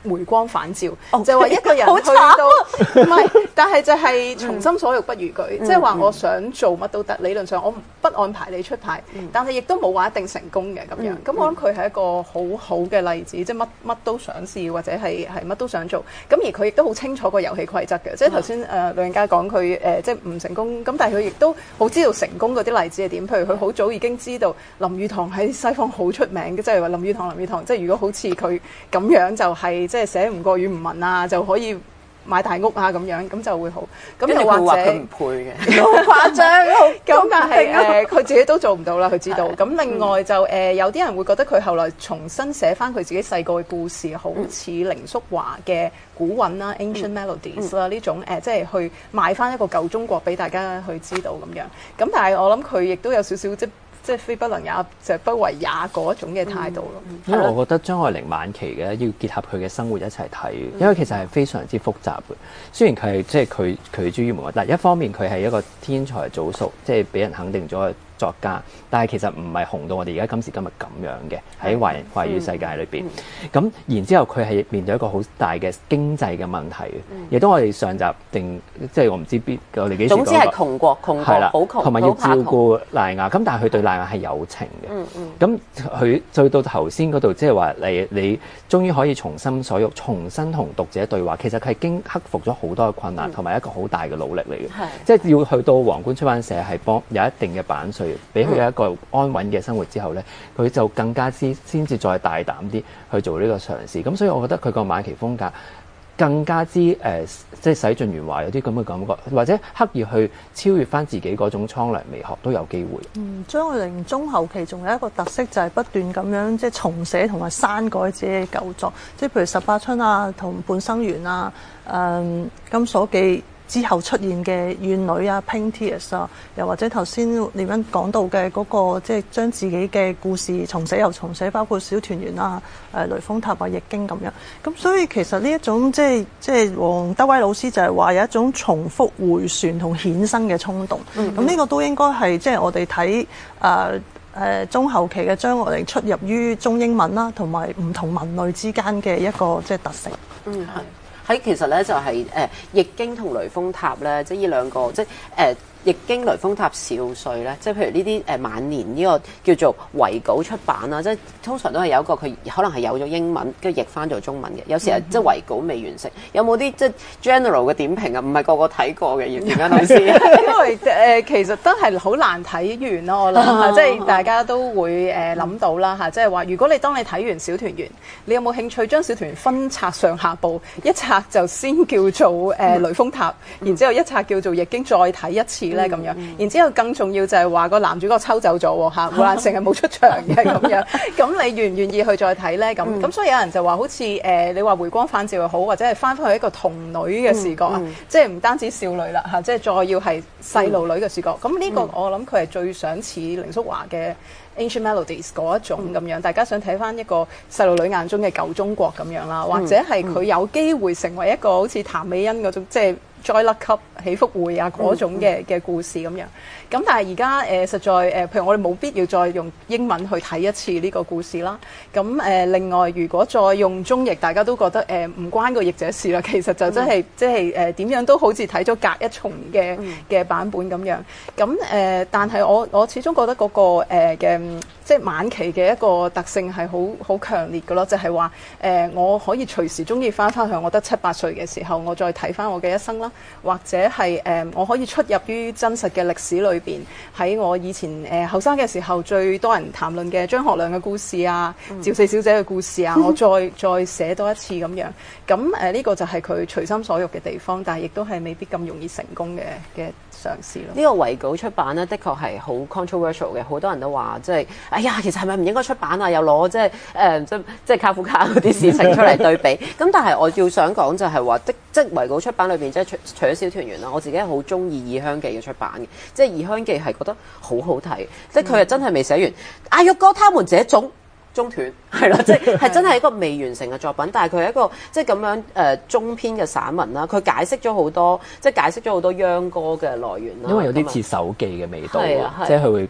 回光返照， 哦就係話一個人去到唔係，但係就係從心所欲不逾矩，即係話我想做乜都得。理論上我不按牌理出牌，但係亦都冇話一定成功嘅咁樣。咁我諗佢係一個好好嘅例子，即係乜乜都想試或者係係乜都想做。咁而佢亦都好清楚個遊戲規則嘅，即係頭先誒老人家講佢誒即係唔成功，咁但係佢亦都好知道成功嗰啲例子係點。譬如佢好早已經知道林語堂喺西方好出名嘅，即係話林語堂林語堂，即係如果好似佢咁樣就係即係寫吳國語吳文啊，就可以買大屋啊咁樣，咁就會好。咁又或者佢唔配嘅，好誇張。 咁但係誒，佢自己都做唔到啦，佢知道。咁另外就誒，有啲人會覺得佢後來重新寫翻佢自己細個嘅故事，好似凌叔華嘅古韻啦、Ancient Melodies 啦呢種誒，即係去賣翻一個舊中國俾大家去知道咁樣。咁但係我諗佢亦都有少少即即係非不能也，就不為也嗰一種嘅態度咯。 因為我覺得張愛玲晚期嘅要結合佢嘅生活一齊睇，因為其實係非常之複雜嘅。雖然佢係即係佢佢諸於門外，但一方面佢係一個天才早熟，即係俾人肯定咗嘅作家，但係其實唔係紅到我哋而家今時今日咁樣嘅喺華人華語世界裏邊。咁、嗯、然之後佢係面對一個好大嘅經濟嘅問題，亦、嗯、都我哋上集定即係我唔知邊我哋幾時講過。總之係窮國窮國好窮， 同埋要照顧賴雅。咁但係佢對賴雅係有情嘅。咁佢去到頭先嗰度，即係話你你終於可以從心所欲，重新同讀者對話。其實佢係經克服咗好多嘅困難，同、嗯、埋一個好大嘅努力嚟嘅。即係要去到皇冠出版社係幫有一定嘅版稅。俾佢有一個安穩嘅生活之後呢，佢就更加之先至再大膽啲去做呢個嘗試。咁所以我覺得佢個晚期風格更加之誒、呃，即係洗盡鉛華有啲咁嘅感覺，或者刻意去超越翻自己嗰種蒼涼美學都有機會。嗯， 張愛玲中後期仲有一個特色就係不斷咁樣即係重寫同埋刪改自己嘅舊作，即係譬如十八春啊、同半生緣啊、誒、嗯、金鎖記。之後出現嘅怨女啊、Pink Tears 啊，又或者頭先你們講到嘅嗰、那個即係將自己嘅故事重寫又重寫，包括小團圓啊、誒雷峰塔啊、易經咁樣。咁所以其實呢一種即係即係黃德威老師就係話有一種重複迴旋同衍生嘅衝動。咁呢、嗯、個都應該係即係我哋睇誒誒中後期嘅張愛玲出入於中英文啦，同埋唔同文類之間嘅一個即係特色。 嗯，係。喺其實咧就係、是、誒、呃、易經同雷峰塔咧，即係呢兩個即係誒。呃易經雷峰塔少歲咧，即係譬如呢啲誒晚年呢個叫做遺稿出版啦，即係通常都係有一個佢可能係有咗英文，跟住譯翻做中文嘅。有時係即係遺稿未完成，有冇啲即係 general 嘅點評啊？唔係個個睇過嘅，葉家老師。 因為誒、呃、其實都係好難睇完咯，我諗嚇，即係大家都會誒諗、呃、到啦嚇，即係話如果你當你睇完小團圓，你有冇興趣將小團圓分拆上下部？一拆就先叫做誒、呃、雷峰塔，然之後一拆叫做易經，再睇一次。咧咁樣，然之後更重要就係話個男主角抽走咗喎嚇，胡蘭成係冇出場嘅咁樣，咁你願唔願意去再睇咧？咁咁、嗯、所以有人就話好似誒、呃、你話回光返照又好，或者係翻返去一個童女嘅視角啊，嗯嗯、即係唔單止少女啦嚇，即係再要係細路女嘅視角。咁呢、嗯、個我諗佢係最想似凌叔華嘅 Ancient Melodies 嗰一種咁樣，嗯、大家想睇翻一個細路女眼中嘅舊中國咁樣啦，或者係佢有機會成為一個好似譚美恩嗰種即係。Joy Luck Club 喜福會啊嗰種嘅嘅故事咁樣，咁但係而家誒實在誒、呃，譬如我哋冇必要再用英文去睇一次呢個故事啦。咁誒、呃、另外，如果再用中譯，大家都覺得誒唔、呃、關個譯者事啦。其實就真係、嗯、即係誒點樣都好似睇咗隔一重嘅嘅、嗯、版本咁樣。咁誒、呃，但係我我始終覺得嗰、那個嘅、呃、即係晚期嘅一個特性係好好強烈嘅咯，就係話誒我可以隨時中意翻返去我得七八歲嘅時候，我再睇翻我嘅一生啦。或者係誒、呃，我可以出入於真實嘅歷史裏邊，喺我以前誒後生嘅時候最多人談論嘅張學良嘅故事啊，嗯、趙四小姐嘅故事啊，我再再寫多一次咁樣。咁誒呢個就係佢隨心所欲嘅地方，但係亦都係未必咁容易成功嘅嘅嘗試咯。呢個遺稿出版咧，的確係好 controversial 嘅，好多人都話即係，哎呀，其實係咪唔應該出版啊？又攞即係誒即即係卡夫卡嗰啲事情出嚟對比。咁但係我要想講就係話，即即遺稿出版裏邊即係除除咗小團圓啦，我自己係好中意《異鄉記》嘅出版嘅，即係《異鄉記》係覺得好好睇，即係佢係真係未寫完。阿玉哥他們這種中斷係咯，即係係真係一個未完成嘅作品，但係佢係一個即係咁樣誒、呃、中篇嘅散文啦。佢解釋咗好多，即係解釋咗好多秧歌嘅來源啦。 因為有啲似手記嘅味道，即係佢會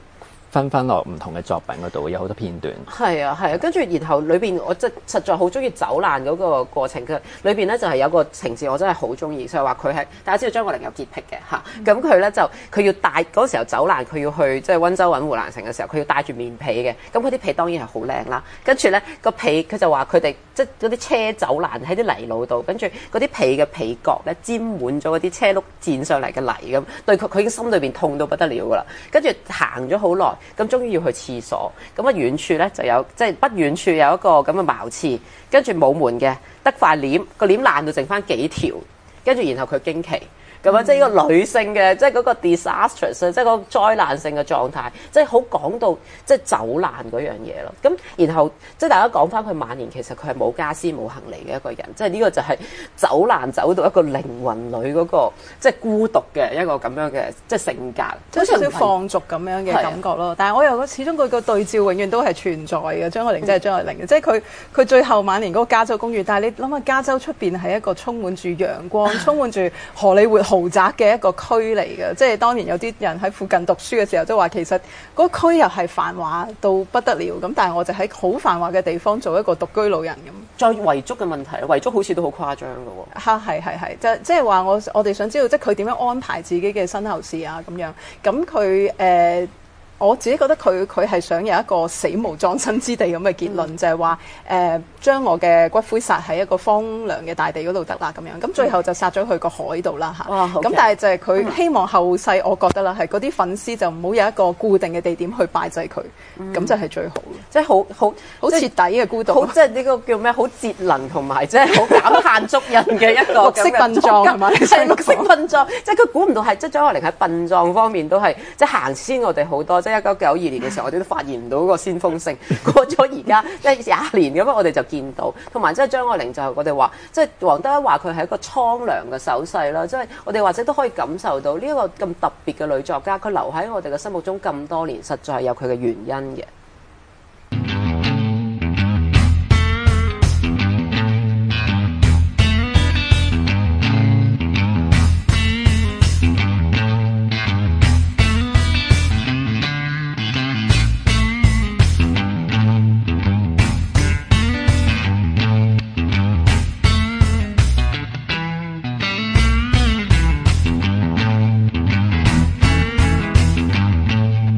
分分落唔同嘅作品嗰度，有好多片段。 係啊係啊，跟住然後裏邊我真實在好中意走難嗰個過程嘅，裏邊咧就係、是、有個情節我真係好中意，就係話佢係大家知道張國榮有潔癖嘅嚇，咁佢咧就佢要帶嗰時候走難，佢要去即係溫州揾胡蘭成嘅時候，佢要帶住棉被嘅，咁佢啲被當然係好靚啦，跟住咧個被佢就話佢哋即係嗰啲車走難喺啲泥路度，跟住嗰啲被嘅被角咧沾滿咗嗰啲車轆濺上嚟嘅泥咁，對佢佢已經心裏邊痛到不得了噶啦，跟住行咗好耐。咁終於要去廁所，咁啊遠處咧就有即係不遠處有一個咁嘅茅廁，跟住冇門嘅，得塊簾，個簾爛到剩翻幾條，跟住然後佢驚奇。咁啊，即係呢個女性嘅，即係嗰個 disastrous，即係嗰個災難性嘅狀態，即係好講到即係走難嗰樣嘢咯。咁然後即係大家講翻佢晚年，其實佢係冇家私冇行李嘅一個人，即係呢個就係走難走到一個靈魂裏嗰個即係孤獨嘅一個咁樣嘅即係性格， 即係少少放逐咁樣嘅感覺咯。但係我又始終佢個對照永遠都係存在嘅。張愛玲真係張愛玲嘅，即係佢佢最後晚年嗰個加州公寓，但係你諗下加州出邊係一個充滿住陽光、充滿住荷里活豪宅嘅一個區嚟嘅，即係當年有啲人喺附近讀書嘅時候都話，其實嗰個區又係繁華到不得了，咁但係我就喺好繁華嘅地方做一個獨居老人咁。 再遺囑嘅問題，遺囑好似都好誇張嘅喎。 嚇係係係，即即係話我我哋想知道，即係佢點樣安排自己嘅身後事啊咁樣。咁佢誒我自己覺得佢佢係想有一個死無葬身之地咁嘅結論，嗯、就係話誒將我嘅骨灰撒喺一個荒涼嘅大地嗰度得啦咁樣。咁最後就撒咗去個海度啦嚇。咁、嗯、但係就係佢希望後世，我覺得啦係嗰啲粉絲就唔好有一個固定嘅地點去拜祭佢，咁、嗯、就係最好嘅。即係好好好徹底嘅孤獨。好即係呢個叫咩？好節能同埋即係好減碳足印嘅一個綠色殯葬係咪？ 係綠色殯葬，即係佢估唔到係即係張愛玲喺殯葬方面都係即係行先我哋好多。即係一九九二年嘅時候，我哋都發現唔到嗰個先鋒性。過咗而家即係廿年咁樣，我哋就見到。同埋即係張愛玲就係我哋話，即係黃德一話佢係一個蒼涼嘅手勢啦。即係我哋或者都可以感受到呢一個咁特別嘅女作家，佢留喺我哋嘅心目中咁多年，實在係有佢嘅原因嘅。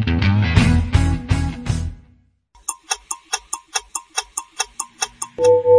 you